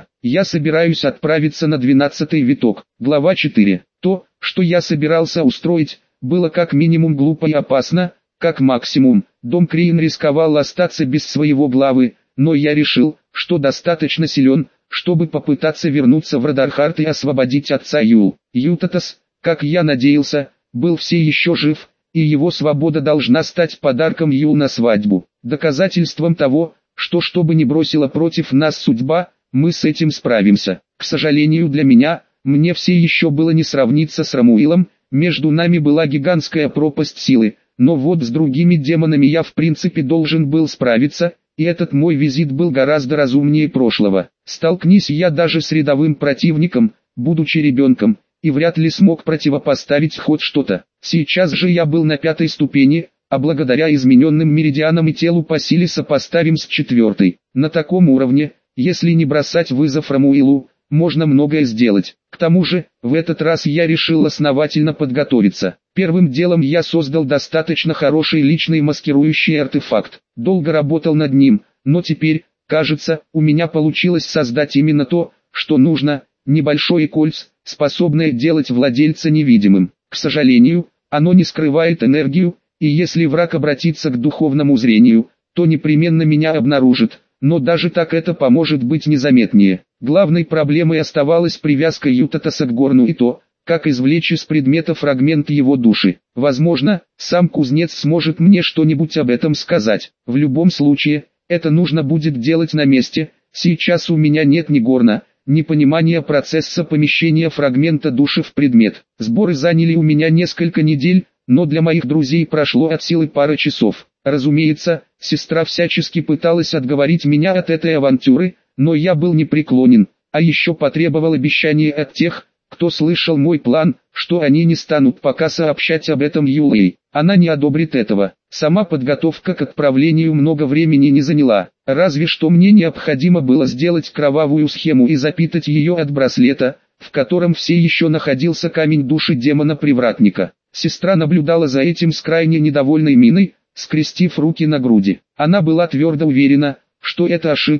Я собираюсь отправиться на 12-й виток. Глава 4. То, что я собирался устроить, было как минимум глупо и опасно, как максимум. Дом Крейн рисковал остаться без своего главы, но я решил, что достаточно силен, чтобы попытаться вернуться в Радархарт и освободить отца Юл. Ютатас, как я надеялся, был все еще жив, и его свобода должна стать подарком Юл на свадьбу. Доказательством того, что бы ни бросила против нас судьба, мы с этим справимся. К сожалению для меня, мне все еще было не сравниться с Рамуилом, между нами была гигантская пропасть силы, но вот с другими демонами я в принципе должен был справиться, и этот мой визит был гораздо разумнее прошлого. Столкнись я даже с рядовым противником, будучи ребенком, и вряд ли смог противопоставить хоть что-то. Сейчас же я был на 5-й ступени, а благодаря измененным меридианам и телу по силе сопоставим с 4-й. На таком уровне, если не бросать вызов Рамуилу, можно многое сделать. К тому же, в этот раз я решил основательно подготовиться. Первым делом я создал достаточно хороший личный маскирующий артефакт. Долго работал над ним, но теперь, кажется, у меня получилось создать именно то, что нужно, небольшое кольцо, способное делать владельца невидимым. К сожалению, оно не скрывает энергию, и если враг обратится к духовному зрению, то непременно меня обнаружит, но даже так это поможет быть незаметнее. Главной проблемой оставалась привязка Ютатаса к Горну и то, как извлечь из предмета фрагмент его души. Возможно, сам кузнец сможет мне что-нибудь об этом сказать. В любом случае, это нужно будет делать на месте. Сейчас у меня нет ни Горна, ни понимания процесса помещения фрагмента души в предмет. Сборы заняли у меня несколько недель, но для моих друзей прошло от силы пара часов. Разумеется, сестра всячески пыталась отговорить меня от этой авантюры, но я был непреклонен, а еще потребовал обещания от тех, кто слышал мой план, что они не станут пока сообщать об этом Юлей. Она не одобрит этого. Сама подготовка к отправлению много времени не заняла, разве что мне необходимо было сделать кровавую схему и запитать ее от браслета, в котором все еще находился камень души демона-привратника. Сестра наблюдала за этим с крайне недовольной миной, скрестив руки на груди. Она была твердо уверена, что это ошибка,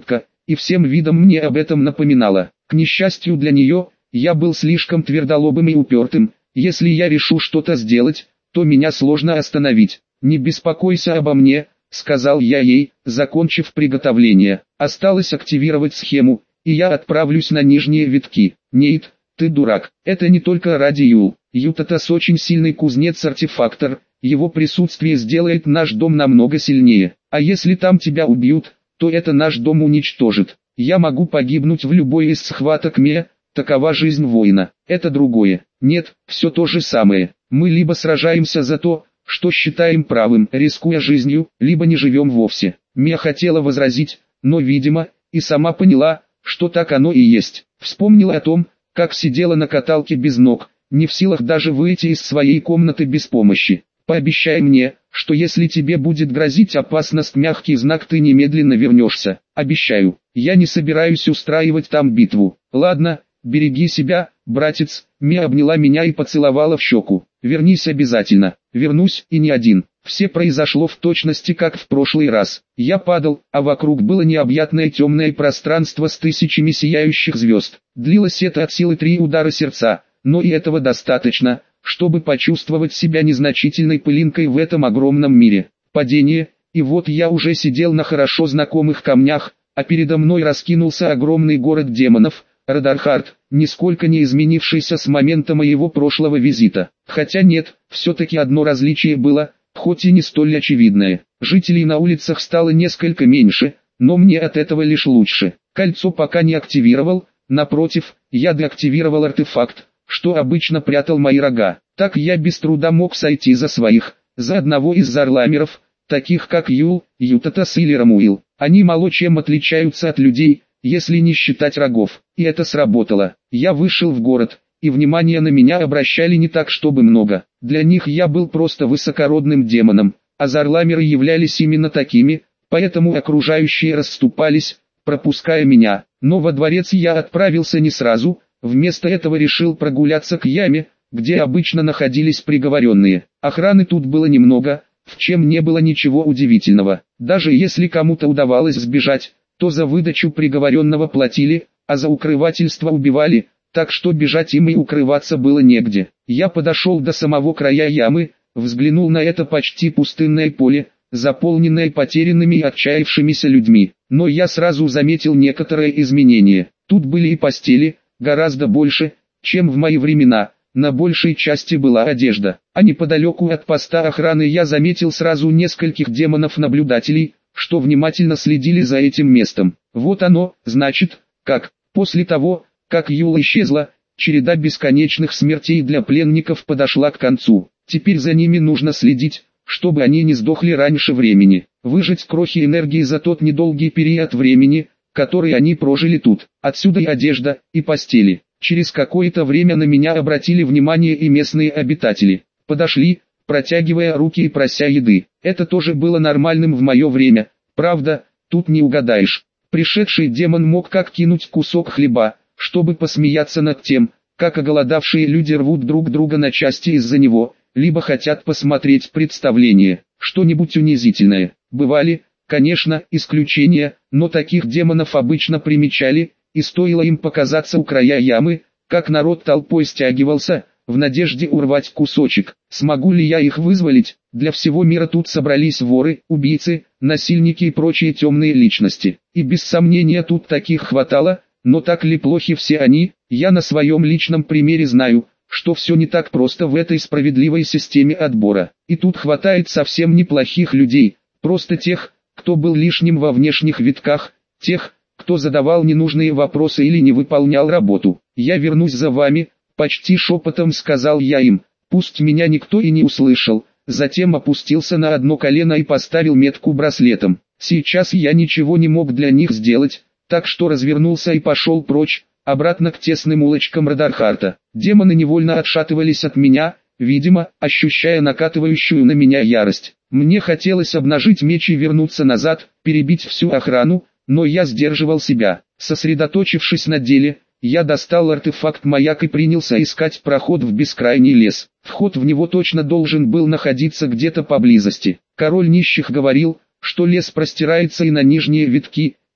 и всем видом мне об этом напоминала. К несчастью для нее, я был слишком твердолобым и упертым. Если я решу что-то сделать, то меня сложно остановить. «Не беспокойся обо мне», — сказал я ей, закончив приготовление. «Осталось активировать схему, и я отправлюсь на нижние витки». «Нейт, ты дурак, это не только ради Юл. Ютатас очень сильный кузнец-артефактор, его присутствие сделает наш дом намного сильнее. А если там тебя убьют, то это наш дом уничтожит. Я могу погибнуть в любой из схваток такова жизнь воина. Это другое. Нет, все то же самое. Мы либо сражаемся за то, что считаем правым, рискуя жизнью, либо не живем вовсе». Мия хотела возразить, но, видимо, и сама поняла, что так оно и есть. Вспомнила о том, как сидела на каталке без ног, не в силах даже выйти из своей комнаты без помощи. «Пообещай мне, что если тебе будет грозить опасность, мягкий знак, ты немедленно вернешься». «Обещаю, я не собираюсь устраивать там битву». «Ладно, береги себя, братец». Мия обняла меня и поцеловала в щеку. «Вернись обязательно». «Вернусь, и не один». Все произошло в точности как в прошлый раз. Я падал, а вокруг было необъятное темное пространство с тысячами сияющих звезд. Длилось это от силы 3 удара сердца, но и этого достаточно, чтобы почувствовать себя незначительной пылинкой в этом огромном мире. Падение, и вот я уже сидел на хорошо знакомых камнях, а передо мной раскинулся огромный город демонов, Радархард, нисколько не изменившийся с момента моего прошлого визита. Хотя нет, все-таки одно различие было, хоть и не столь очевидное. Жителей на улицах стало несколько меньше, но мне от этого лишь лучше. Кольцо пока не активировал, напротив, я деактивировал артефакт, что обычно прятал мои рога. Так я без труда мог сойти за своих, за одного из зарламеров, таких как Юл, Ютатас или Рамуил. Они мало чем отличаются от людей, если не считать рогов. И это сработало. Я вышел в город, и внимание на меня обращали не так чтобы много. Для них я был просто высокородным демоном, а зарламеры являлись именно такими, поэтому окружающие расступались, пропуская меня. Но во дворец я отправился не сразу, вместо этого решил прогуляться к яме, где обычно находились приговоренные. Охраны тут было немного, в чем не было ничего удивительного. Даже если кому-то удавалось сбежать, то за выдачу приговоренного платили, а за укрывательство убивали, так что бежать им и укрываться было негде. Я подошел до самого края ямы, взглянул на это почти пустынное поле, заполненное потерянными и отчаявшимися людьми. Но я сразу заметил некоторые изменения. Тут были и постели, гораздо больше, чем в мои времена. На большей части была одежда, а неподалеку от поста охраны я заметил сразу нескольких демонов-наблюдателей, что внимательно следили за этим местом. Вот оно, значит, как. После того, как Юла исчезла, череда бесконечных смертей для пленников подошла к концу. Теперь за ними нужно следить, чтобы они не сдохли раньше времени. Выжать крохи энергии за тот недолгий период времени, который они прожили тут. Отсюда и одежда, и постели. Через какое-то время на меня обратили внимание и местные обитатели. Подошли, протягивая руки и прося еды. Это тоже было нормальным в мое время. Правда, тут не угадаешь. Пришедший демон мог как кинуть кусок хлеба, чтобы посмеяться над тем, как оголодавшие люди рвут друг друга на части из-за него, либо хотят посмотреть представление, что-нибудь унизительное. Бывали, конечно, исключения, но таких демонов обычно примечали, и стоило им показаться у края ямы, как народ толпой стягивался, в надежде урвать кусочек. Смогу ли я их вызволить? Для всего мира тут собрались воры, убийцы, насильники и прочие темные личности. И без сомнения тут таких хватало, но так ли плохи все они? Я на своем личном примере знаю, что все не так просто в этой справедливой системе отбора. И тут хватает совсем неплохих людей, просто тех, кто был лишним во внешних витках, тех, кто задавал ненужные вопросы или не выполнял работу. «Я вернусь за вами», — почти шепотом сказал я им, пусть меня никто и не услышал, затем опустился на одно колено и поставил метку браслетом. Сейчас я ничего не мог для них сделать, так что развернулся и пошел прочь, обратно к тесным улочкам Радархарта. Демоны невольно отшатывались от меня, видимо, ощущая накатывающую на меня ярость. Мне хотелось обнажить меч и вернуться назад, перебить всю охрану, но я сдерживал себя. Сосредоточившись на деле, я достал артефакт-маяк и принялся искать проход в бескрайний лес. Вход в него точно должен был находиться где-то поблизости. Король нищих говорил, что лес простирается и на нижние витки,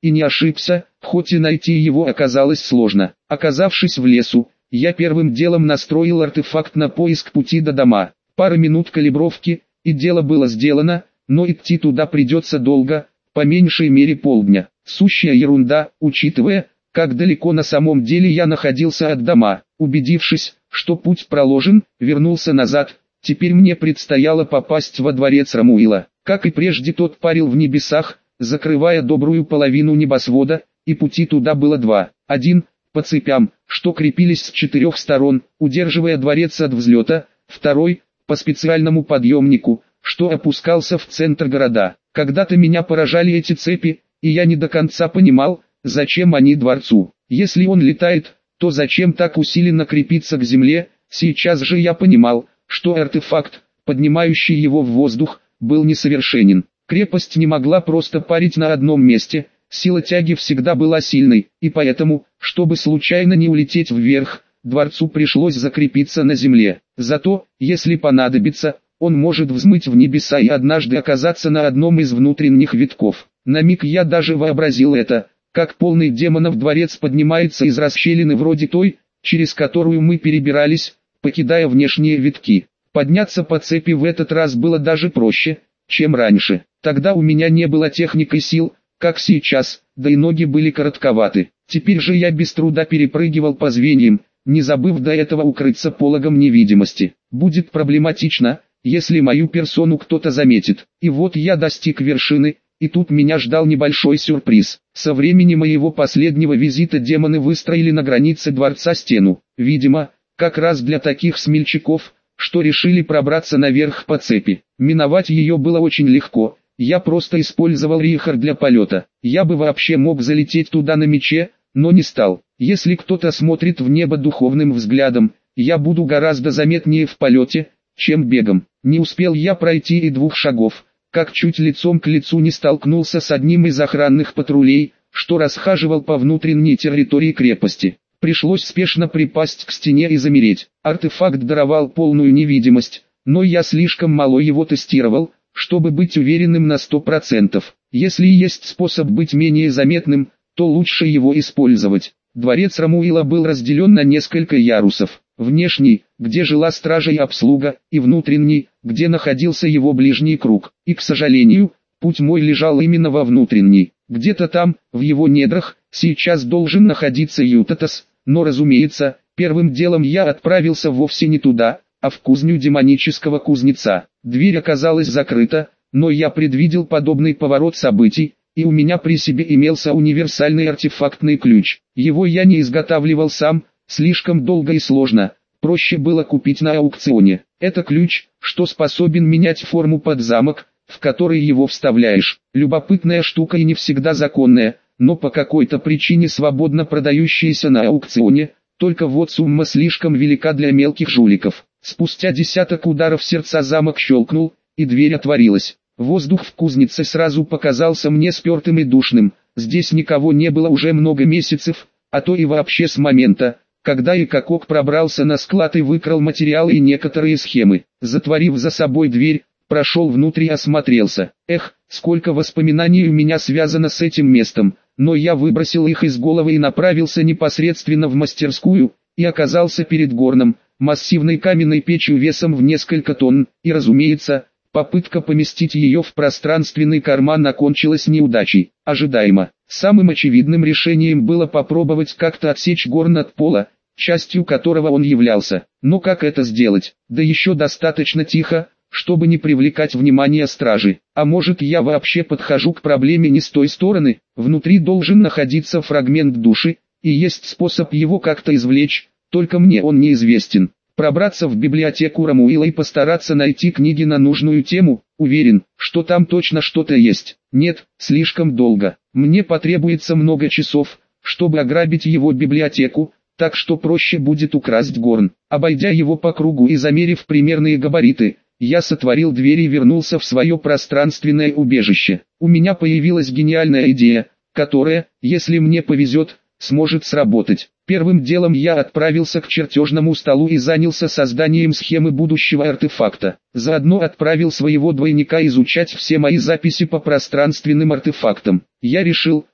и не ошибся, хоть и найти его оказалось сложно. Оказавшись в лесу, я первым делом настроил артефакт на поиск пути до дома. Пара минут калибровки, и дело было сделано, но идти туда придется долго, по меньшей мере полдня. Сущая ерунда, учитывая, как далеко на самом деле я находился от дома. Убедившись, что путь проложен, вернулся назад. Теперь мне предстояло попасть во дворец Рамуила. Как и прежде, тот парил в небесах, закрывая добрую половину небосвода, и пути туда было два. Один – по цепям, что крепились с 4 сторон, удерживая дворец от взлета. Второй – по специальному подъемнику, что опускался в центр города. Когда-то меня поражали эти цепи, и я не до конца понимал, зачем они дворцу. Если он летает, то зачем так усиленно крепиться к земле? Сейчас же я понимал, что артефакт, поднимающий его в воздух, был несовершенен. Крепость не могла просто парить на одном месте, сила тяги всегда была сильной, и поэтому, чтобы случайно не улететь вверх, дворцу пришлось закрепиться на земле. Зато, если понадобится, он может взмыть в небеса и однажды оказаться на одном из внутренних витков. На миг я даже вообразил это, как полный демонов дворец поднимается из расщелины вроде той, через которую мы перебирались, покидая внешние витки. Подняться по цепи в этот раз было даже проще, чем раньше. Тогда у меня не было техники сил, как сейчас, да и ноги были коротковаты. Теперь же я без труда перепрыгивал по звеньям, не забыв до этого укрыться пологом невидимости. Будет проблематично, если мою персону кто-то заметит. И вот я достиг вершины, и тут меня ждал небольшой сюрприз. Со времени моего последнего визита демоны выстроили на границе дворца стену. Видимо, как раз для таких смельчаков, что решили пробраться наверх по цепи. Миновать ее было очень легко, я просто использовал Рихар для полета. Я бы вообще мог залететь туда на мече, но не стал. Если кто-то смотрит в небо духовным взглядом, я буду гораздо заметнее в полете, чем бегом. Не успел я пройти и 2 шагов, как чуть лицом к лицу не столкнулся с одним из охранных патрулей, что расхаживал по внутренней территории крепости. Пришлось спешно припасть к стене и замереть. Артефакт даровал полную невидимость, но я слишком мало его тестировал, чтобы быть уверенным на 100%. Если есть способ быть менее заметным, то лучше его использовать. Дворец Рамуила был разделен на несколько ярусов. Внешний, где жила стража и обслуга, и внутренний, где находился его ближний круг. И, к сожалению, путь мой лежал именно во внутренний. Где-то там, в его недрах, сейчас должен находиться Ютатас, но, разумеется, первым делом я отправился вовсе не туда, а в кузню демонического кузнеца. Дверь оказалась закрыта, но я предвидел подобный поворот событий, и у меня при себе имелся универсальный артефактный ключ. Его я не изготавливал сам, слишком долго и сложно, проще было купить на аукционе. Это ключ, что способен менять форму под замок, в который его вставляешь. Любопытная штука и не всегда законная, но по какой-то причине свободно продающаяся на аукционе, только вот сумма слишком велика для мелких жуликов. Спустя десяток ударов сердца замок щелкнул, и дверь отворилась. Воздух в кузнице сразу показался мне спертым и душным. Здесь никого не было уже много месяцев, а то и вообще с момента, когда Икакок пробрался на склад и выкрал материалы и некоторые схемы. Затворив за собой дверь, прошел внутрь и осмотрелся. Эх, сколько воспоминаний у меня связано с этим местом, но я выбросил их из головы и направился непосредственно в мастерскую, и оказался перед горном, массивной каменной печью весом в несколько тонн, и, разумеется, попытка поместить ее в пространственный карман окончилась неудачей. Ожидаемо. Самым очевидным решением было попробовать как-то отсечь горн от пола, частью которого он являлся. Но как это сделать? Да еще достаточно тихо, чтобы не привлекать внимание стражи. А может, я вообще подхожу к проблеме не с той стороны? Внутри должен находиться фрагмент души, и есть способ его как-то извлечь, только мне он неизвестен. Пробраться в библиотеку Рамуила и постараться найти книги на нужную тему, уверен, что там точно что-то есть. Нет, слишком долго. Мне потребуется много часов, чтобы ограбить его библиотеку, так что проще будет украсть горн. Обойдя его по кругу и замерив примерные габариты, я сотворил дверь и вернулся в свое пространственное убежище. У меня появилась гениальная идея, которая, если мне повезет, сможет сработать. Первым делом я отправился к чертежному столу и занялся созданием схемы будущего артефакта. Заодно отправил своего двойника изучать все мои записи по пространственным артефактам. Я решил,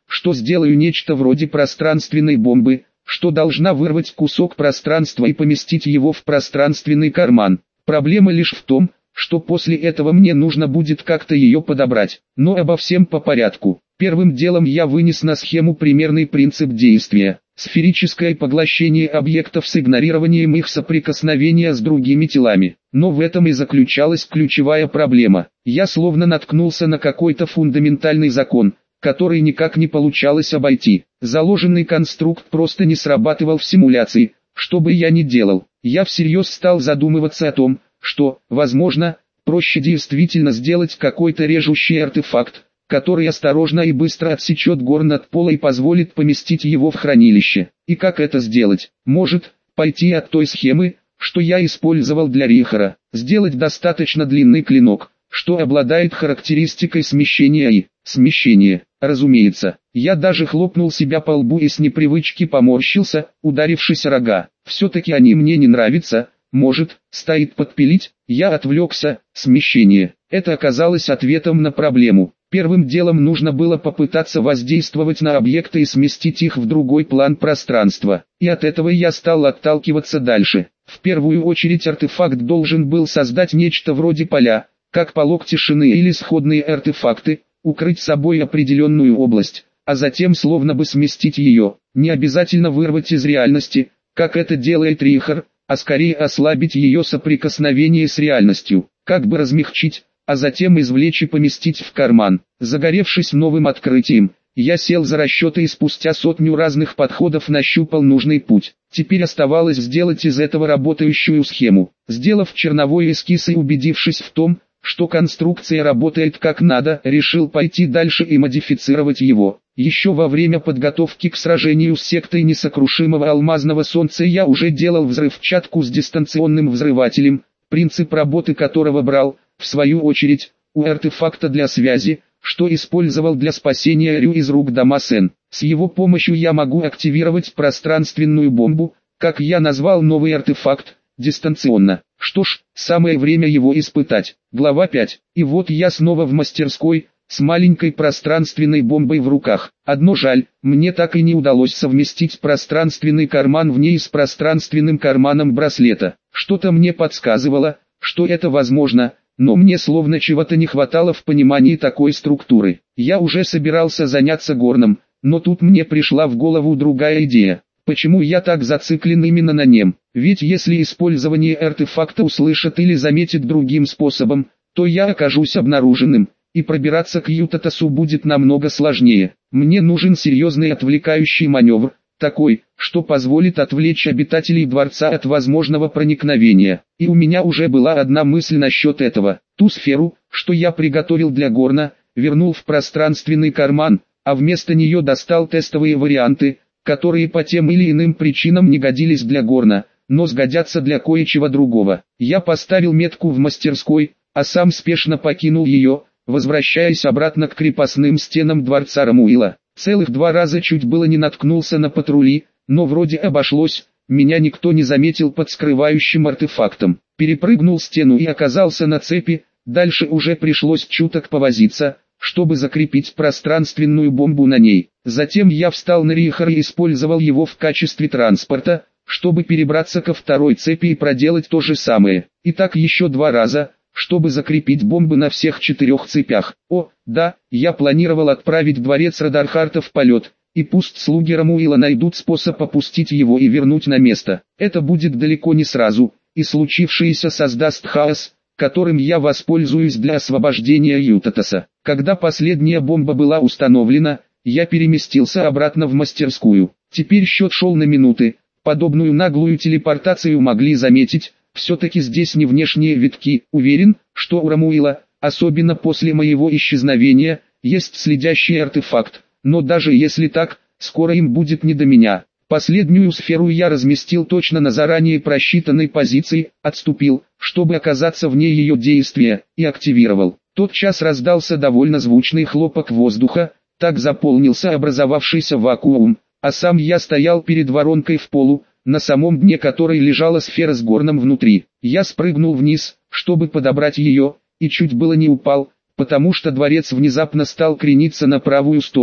что сделаю нечто вроде пространственной бомбы, что должна вырвать кусок пространства и поместить его в пространственный карман. Проблема лишь в том, что после этого мне нужно будет как-то ее подобрать. Но обо всем по порядку. Первым делом я вынес на схему примерный принцип действия. Сферическое поглощение объектов с игнорированием их соприкосновения с другими телами. Но в этом и заключалась ключевая проблема. Я словно наткнулся на какой-то фундаментальный закон, который никак не получалось обойти. Заложенный конструкт просто не срабатывал в симуляции. Что бы я ни делал, я всерьез стал задумываться о том, что, возможно, проще действительно сделать какой-то режущий артефакт, который осторожно и быстро отсечет горн от пола и позволит поместить его в хранилище. И как это сделать? Может, пойти от той схемы, что я использовал для Рихара, сделать достаточно длинный клинок, что обладает характеристикой смещения и смещения. Разумеется, я даже хлопнул себя по лбу и с непривычки поморщился, ударившись о рога. Все-таки они мне не нравятся. Может, стоит подпилить? Я отвлекся. Смещение. Это оказалось ответом на проблему. Первым делом нужно было попытаться воздействовать на объекты и сместить их в другой план пространства. И от этого я стал отталкиваться дальше. В первую очередь артефакт должен был создать нечто вроде поля, как полог тишины или сходные артефакты, укрыть собой определенную область, а затем словно бы сместить ее. Не обязательно вырвать из реальности, как это делает Рихар, а скорее ослабить ее соприкосновение с реальностью, как бы размягчить, а затем извлечь и поместить в карман. Загоревшись новым открытием, я сел за расчеты и спустя сотню разных подходов нащупал нужный путь. Теперь оставалось сделать из этого работающую схему. Сделав черновой эскиз и убедившись в том, что конструкция работает как надо, решил пойти дальше и модифицировать его. Еще во время подготовки к сражению с сектой несокрушимого алмазного солнца я уже делал взрывчатку с дистанционным взрывателем, принцип работы которого брал, в свою очередь, у артефакта для связи, что использовал для спасения Рю из рук Дамасен. С его помощью я могу активировать пространственную бомбу, как я назвал новый артефакт, дистанционно. Что ж, самое время его испытать. Глава 5. И вот я снова в мастерской, с маленькой пространственной бомбой в руках. Одно жаль, мне так и не удалось совместить пространственный карман в ней с пространственным карманом браслета. Что-то мне подсказывало, что это возможно, но мне словно чего-то не хватало в понимании такой структуры. Я уже собирался заняться горном, но тут мне пришла в голову другая идея. Почему я так зациклен именно на нем? Ведь если использование артефакта услышат или заметят другим способом, то я окажусь обнаруженным, и пробираться к Ютатасу будет намного сложнее. Мне нужен серьезный отвлекающий маневр, такой, что позволит отвлечь обитателей дворца от возможного проникновения. И у меня уже была одна мысль насчет этого. Ту сферу, что я приготовил для горна, вернул в пространственный карман, а вместо нее достал тестовые варианты, которые по тем или иным причинам не годились для горна, но сгодятся для кое-чего другого. Я поставил метку в мастерской, а сам спешно покинул ее, возвращаясь обратно к крепостным стенам дворца Рамуила. Целых 2 раза чуть было не наткнулся на патрули, но вроде обошлось, меня никто не заметил под скрывающим артефактом. Перепрыгнул стену и оказался на цепи, дальше уже пришлось чуток повозиться, чтобы закрепить пространственную бомбу на ней. Затем я встал на Рихар и использовал его в качестве транспорта, чтобы перебраться ко второй цепи и проделать то же самое. И так еще 2 раза, чтобы закрепить бомбы на всех 4 цепях. О, да, я планировал отправить дворец Радархарта в полет, и пусть слуги Рамуила найдут способ опустить его и вернуть на место. Это будет далеко не сразу, и случившееся создаст хаос, которым я воспользуюсь для освобождения Ютатаса. Когда последняя бомба была установлена, я переместился обратно в мастерскую. Теперь счет шел на минуты. Подобную наглую телепортацию могли заметить. Все-таки здесь не внешние витки. Уверен, что у Рамуила, особенно после моего исчезновения, есть следящий артефакт. Но даже если так, скоро им будет не до меня. Последнюю сферу я разместил точно на заранее просчитанной позиции, отступил, чтобы оказаться вне ее действия, и активировал. Тотчас раздался довольно звучный хлопок воздуха, так заполнился образовавшийся вакуум, а сам я стоял перед воронкой в полу, на самом дне которой лежала сфера с горном внутри. Я спрыгнул вниз, чтобы подобрать ее, и чуть было не упал, потому что дворец внезапно стал крениться на правую сторону.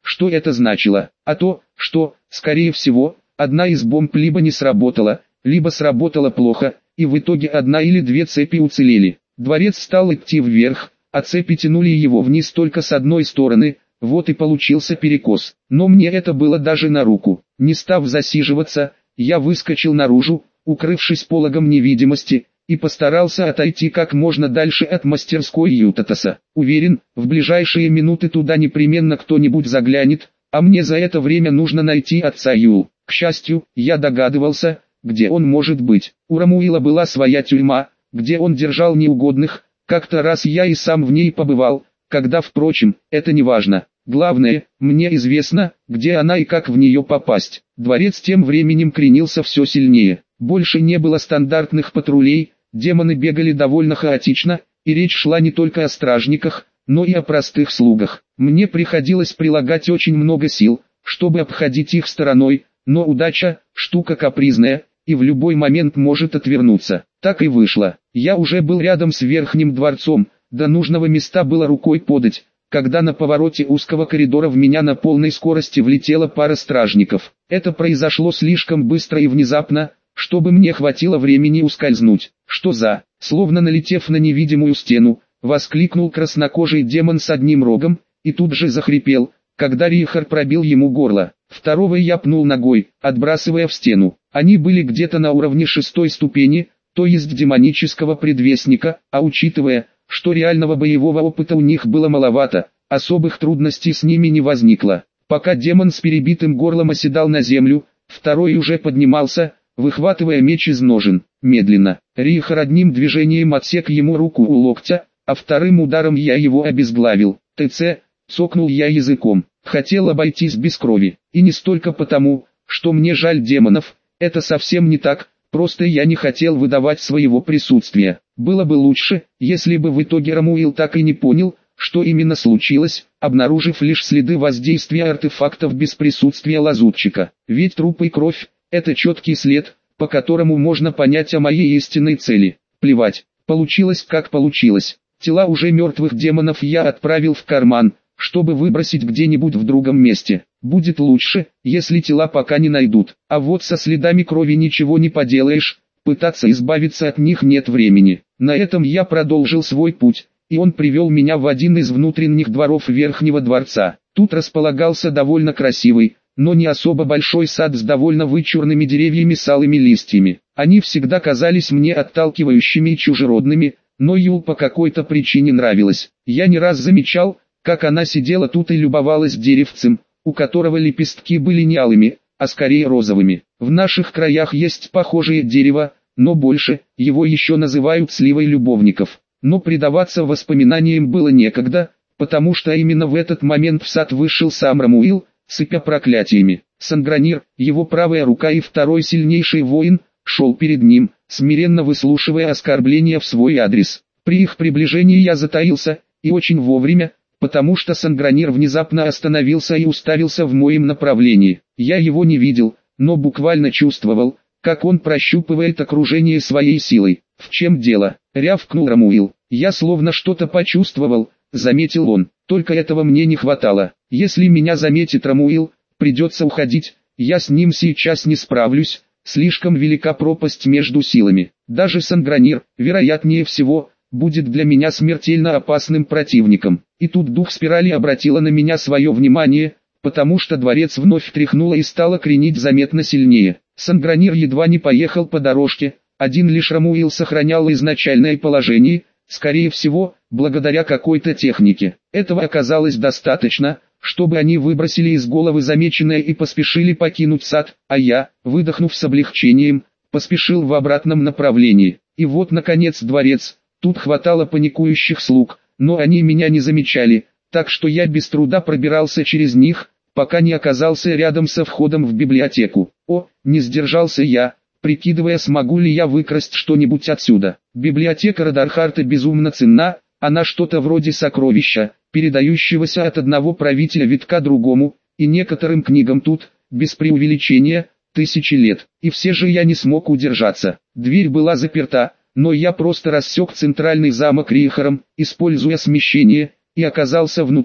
Что это значило? А то, что, скорее всего, одна из бомб либо не сработала, либо сработала плохо, и в итоге одна или две цепи уцелели. Дворец стал идти вверх, а цепи тянули его вниз только с одной стороны, вот и получился перекос. Но мне это было даже на руку. Не став засиживаться, я выскочил наружу, укрывшись пологом невидимости, и постарался отойти как можно дальше от мастерской Ютатаса. Уверен, в ближайшие минуты туда непременно кто-нибудь заглянет, а мне за это время нужно найти отца Юл. К счастью, я догадывался, где он может быть. У Рамуила была своя тюрьма, где он держал неугодных, как-то раз я и сам в ней побывал, когда, впрочем, это не важно. Главное, мне известно, где она и как в нее попасть. Дворец тем временем кренился все сильнее. Больше не было стандартных патрулей, демоны бегали довольно хаотично, и речь шла не только о стражниках, но и о простых слугах. Мне приходилось прилагать очень много сил, чтобы обходить их стороной, но удача – штука капризная, и в любой момент может отвернуться. Так и вышло. Я уже был рядом с Верхним дворцом, до нужного места было рукой подать, когда на повороте узкого коридора в меня на полной скорости влетела пара стражников. Это произошло слишком быстро и внезапно, чтобы мне хватило времени ускользнуть. Что за, словно налетев на невидимую стену, воскликнул краснокожий демон с одним рогом, и тут же захрипел, когда Рихар пробил ему горло. Второго я пнул ногой, отбрасывая в стену. Они были где-то на уровне 6-й ступени, то есть демонического предвестника, а учитывая, что реального боевого опыта у них было маловато, особых трудностей с ними не возникло. Пока демон с перебитым горлом оседал на землю, второй уже поднимался, выхватывая меч из ножен. Медленно, Рихар одним движением отсек ему руку у локтя, а вторым ударом я его обезглавил. ТЦ, цокнул я языком, хотел обойтись без крови, и не столько потому, что мне жаль демонов, это совсем не так, просто я не хотел выдавать своего присутствия. Было бы лучше, если бы в итоге Рамуил так и не понял, что именно случилось, обнаружив лишь следы воздействия артефактов без присутствия лазутчика. Ведь труп и кровь – это четкий след, по которому можно понять о моей истинной цели. Плевать, получилось как получилось. Тела уже мертвых демонов я отправил в карман, чтобы выбросить где-нибудь в другом месте. Будет лучше, если тела пока не найдут. А вот со следами крови ничего не поделаешь, пытаться избавиться от них нет времени. На этом я продолжил свой путь, и он привел меня в один из внутренних дворов Верхнего дворца. Тут располагался довольно красивый, но не особо большой сад с довольно вычурными деревьями с алыми листьями. Они всегда казались мне отталкивающими и чужеродными, но Юл по какой-то причине нравилась. Я не раз замечал, как она сидела тут и любовалась деревцем, у которого лепестки были не алыми, а скорее розовыми. В наших краях есть похожее дерево, но больше, его еще называют сливой любовников. Но предаваться воспоминаниям было некогда, потому что именно в этот момент в сад вышел сам Рамуил, сыпя проклятиями. Сангранир, его правая рука и второй сильнейший воин, шел перед ним, смиренно выслушивая оскорбления в свой адрес. При их приближении я затаился, и очень вовремя, потому что Сангранир внезапно остановился и уставился в моем направлении. Я его не видел, но буквально чувствовал, как он прощупывает окружение своей силой. «В чем дело?» — рявкнул Рамуил. «Я словно что-то почувствовал», — заметил он. «Только этого мне не хватало. Если меня заметит Рамуил, придется уходить, я с ним сейчас не справлюсь, слишком велика пропасть между силами. Даже Сангранир, вероятнее всего, будет для меня смертельно опасным противником». И тут дух спирали обратила на меня свое внимание, потому что дворец вновь тряхнуло и стало кренить заметно сильнее. Сангранир едва не поехал по дорожке, один лишь Рамуил сохранял изначальное положение, скорее всего, благодаря какой-то технике. Этого оказалось достаточно, чтобы они выбросили из головы замеченное и поспешили покинуть сад, а я, выдохнув с облегчением, поспешил в обратном направлении. И вот наконец дворец. Тут хватало паникующих слуг, но они меня не замечали, так что я без труда пробирался через них, пока не оказался рядом со входом в библиотеку. О, не сдержался я, прикидывая, смогу ли я выкрасть что-нибудь отсюда. Библиотека Радархарта безумно ценна, она что-то вроде сокровища, передающегося от одного правителя витка другому, и некоторым книгам тут, без преувеличения, 1000 лет. И все же я не смог удержаться. Дверь была заперта, но я просто рассек центральный замок Рихаром, используя смещение, и оказался внутри,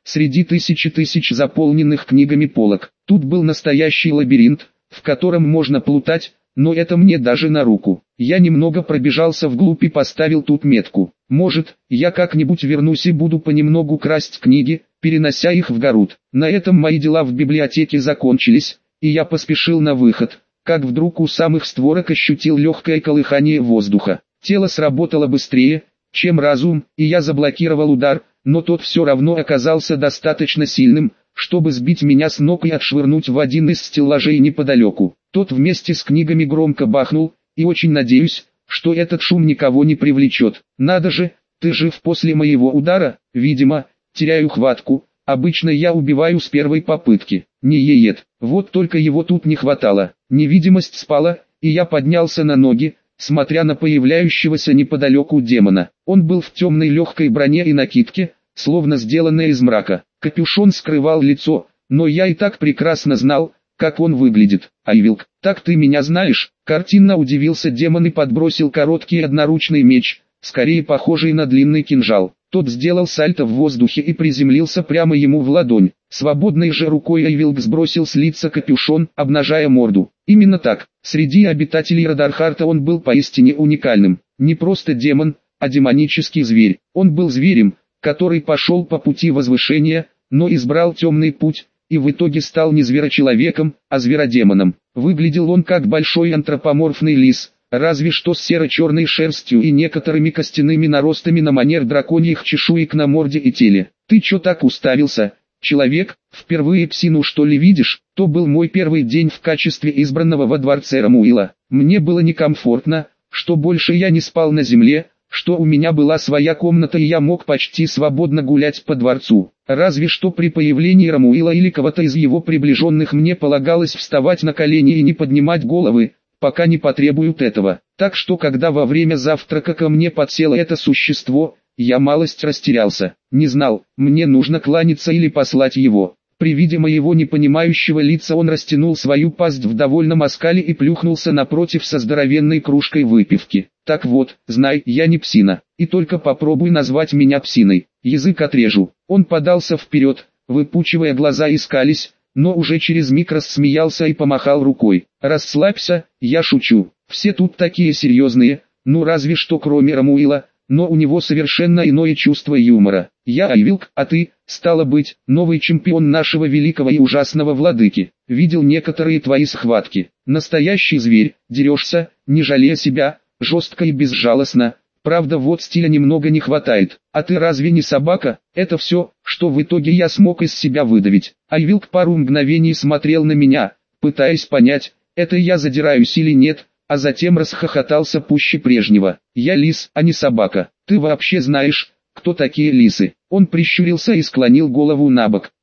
среди тысяч заполненных книгами полок. Тут был настоящий лабиринт, в котором можно плутать, но это мне даже на руку. Я немного пробежался вглубь и поставил тут метку. Может, я как-нибудь вернусь и буду понемногу красть книги, перенося их в Гарут. На этом мои дела в библиотеке закончились, и я поспешил на выход, как вдруг у самых створок ощутил легкое колыхание воздуха. Тело сработало быстрее, чем разум, и я заблокировал удар, но тот все равно оказался достаточно сильным, чтобы сбить меня с ног и отшвырнуть в один из стеллажей неподалеку. Тот вместе с книгами громко бахнул, и очень надеюсь, что этот шум никого не привлечет. Надо же, ты жив после моего удара? Видимо, теряю хватку, обычно я убиваю с первой попытки. Не еет, вот только его тут не хватало. Невидимость спала, и я поднялся на ноги, смотря на появляющегося неподалеку демона. Он был в темной легкой броне и накидке, словно сделанной из мрака. Капюшон скрывал лицо, но я и так прекрасно знал, как он выглядит. Айвилк, так ты меня знаешь? Картинно удивился демон и подбросил короткий одноручный меч, скорее похожий на длинный кинжал. Тот сделал сальто в воздухе и приземлился прямо ему в ладонь. Свободной же рукой Айвилк сбросил с лица капюшон, обнажая морду. Именно так, среди обитателей Радархарта он был поистине уникальным. Не просто демон, а демонический зверь. Он был зверем, который пошел по пути возвышения, но избрал темный путь, и в итоге стал не зверочеловеком, а зверодемоном. Выглядел он как большой антропоморфный лис, разве что с серо-черной шерстью и некоторыми костяными наростами на манер драконьих чешуек на морде и теле. «Ты чё так уставился, человек, впервые псину что ли видишь?» То был мой первый день в качестве избранного во дворце Рамуила. Мне было некомфортно, что больше я не спал на земле, что у меня была своя комната и я мог почти свободно гулять по дворцу. Разве что при появлении Рамуила или кого-то из его приближенных мне полагалось вставать на колени и не поднимать головы, пока не потребуют этого. Так что когда во время завтрака ко мне подсело это существо, я малость растерялся. Не знал, мне нужно кланяться или послать его. При виде моего непонимающего лица он растянул свою пасть в довольном оскале и плюхнулся напротив со здоровенной кружкой выпивки. «Так вот, знай, я не псина, и только попробуй назвать меня псиной, язык отрежу». Он подался вперед, выпучивая глаза и скались, но уже через миг рассмеялся и помахал рукой. «Расслабься, я шучу, все тут такие серьезные, ну разве что кроме Рамуила, но у него совершенно иное чувство юмора. Я Айвилк, а ты, стало быть, новый чемпион нашего великого и ужасного владыки. Видел некоторые твои схватки. Настоящий зверь, дерешься, не жалея себя, жестко и безжалостно. Правда, вот стиля немного не хватает. А ты разве не собака? Это все, что в итоге я смог из себя выдавить». Айвилк пару мгновений смотрел на меня, пытаясь понять, это я задираюсь или нет, а затем расхохотался пуще прежнего. «Я лис, а не собака. Ты вообще знаешь, кто такие лисы?» Он прищурился и склонил голову набок.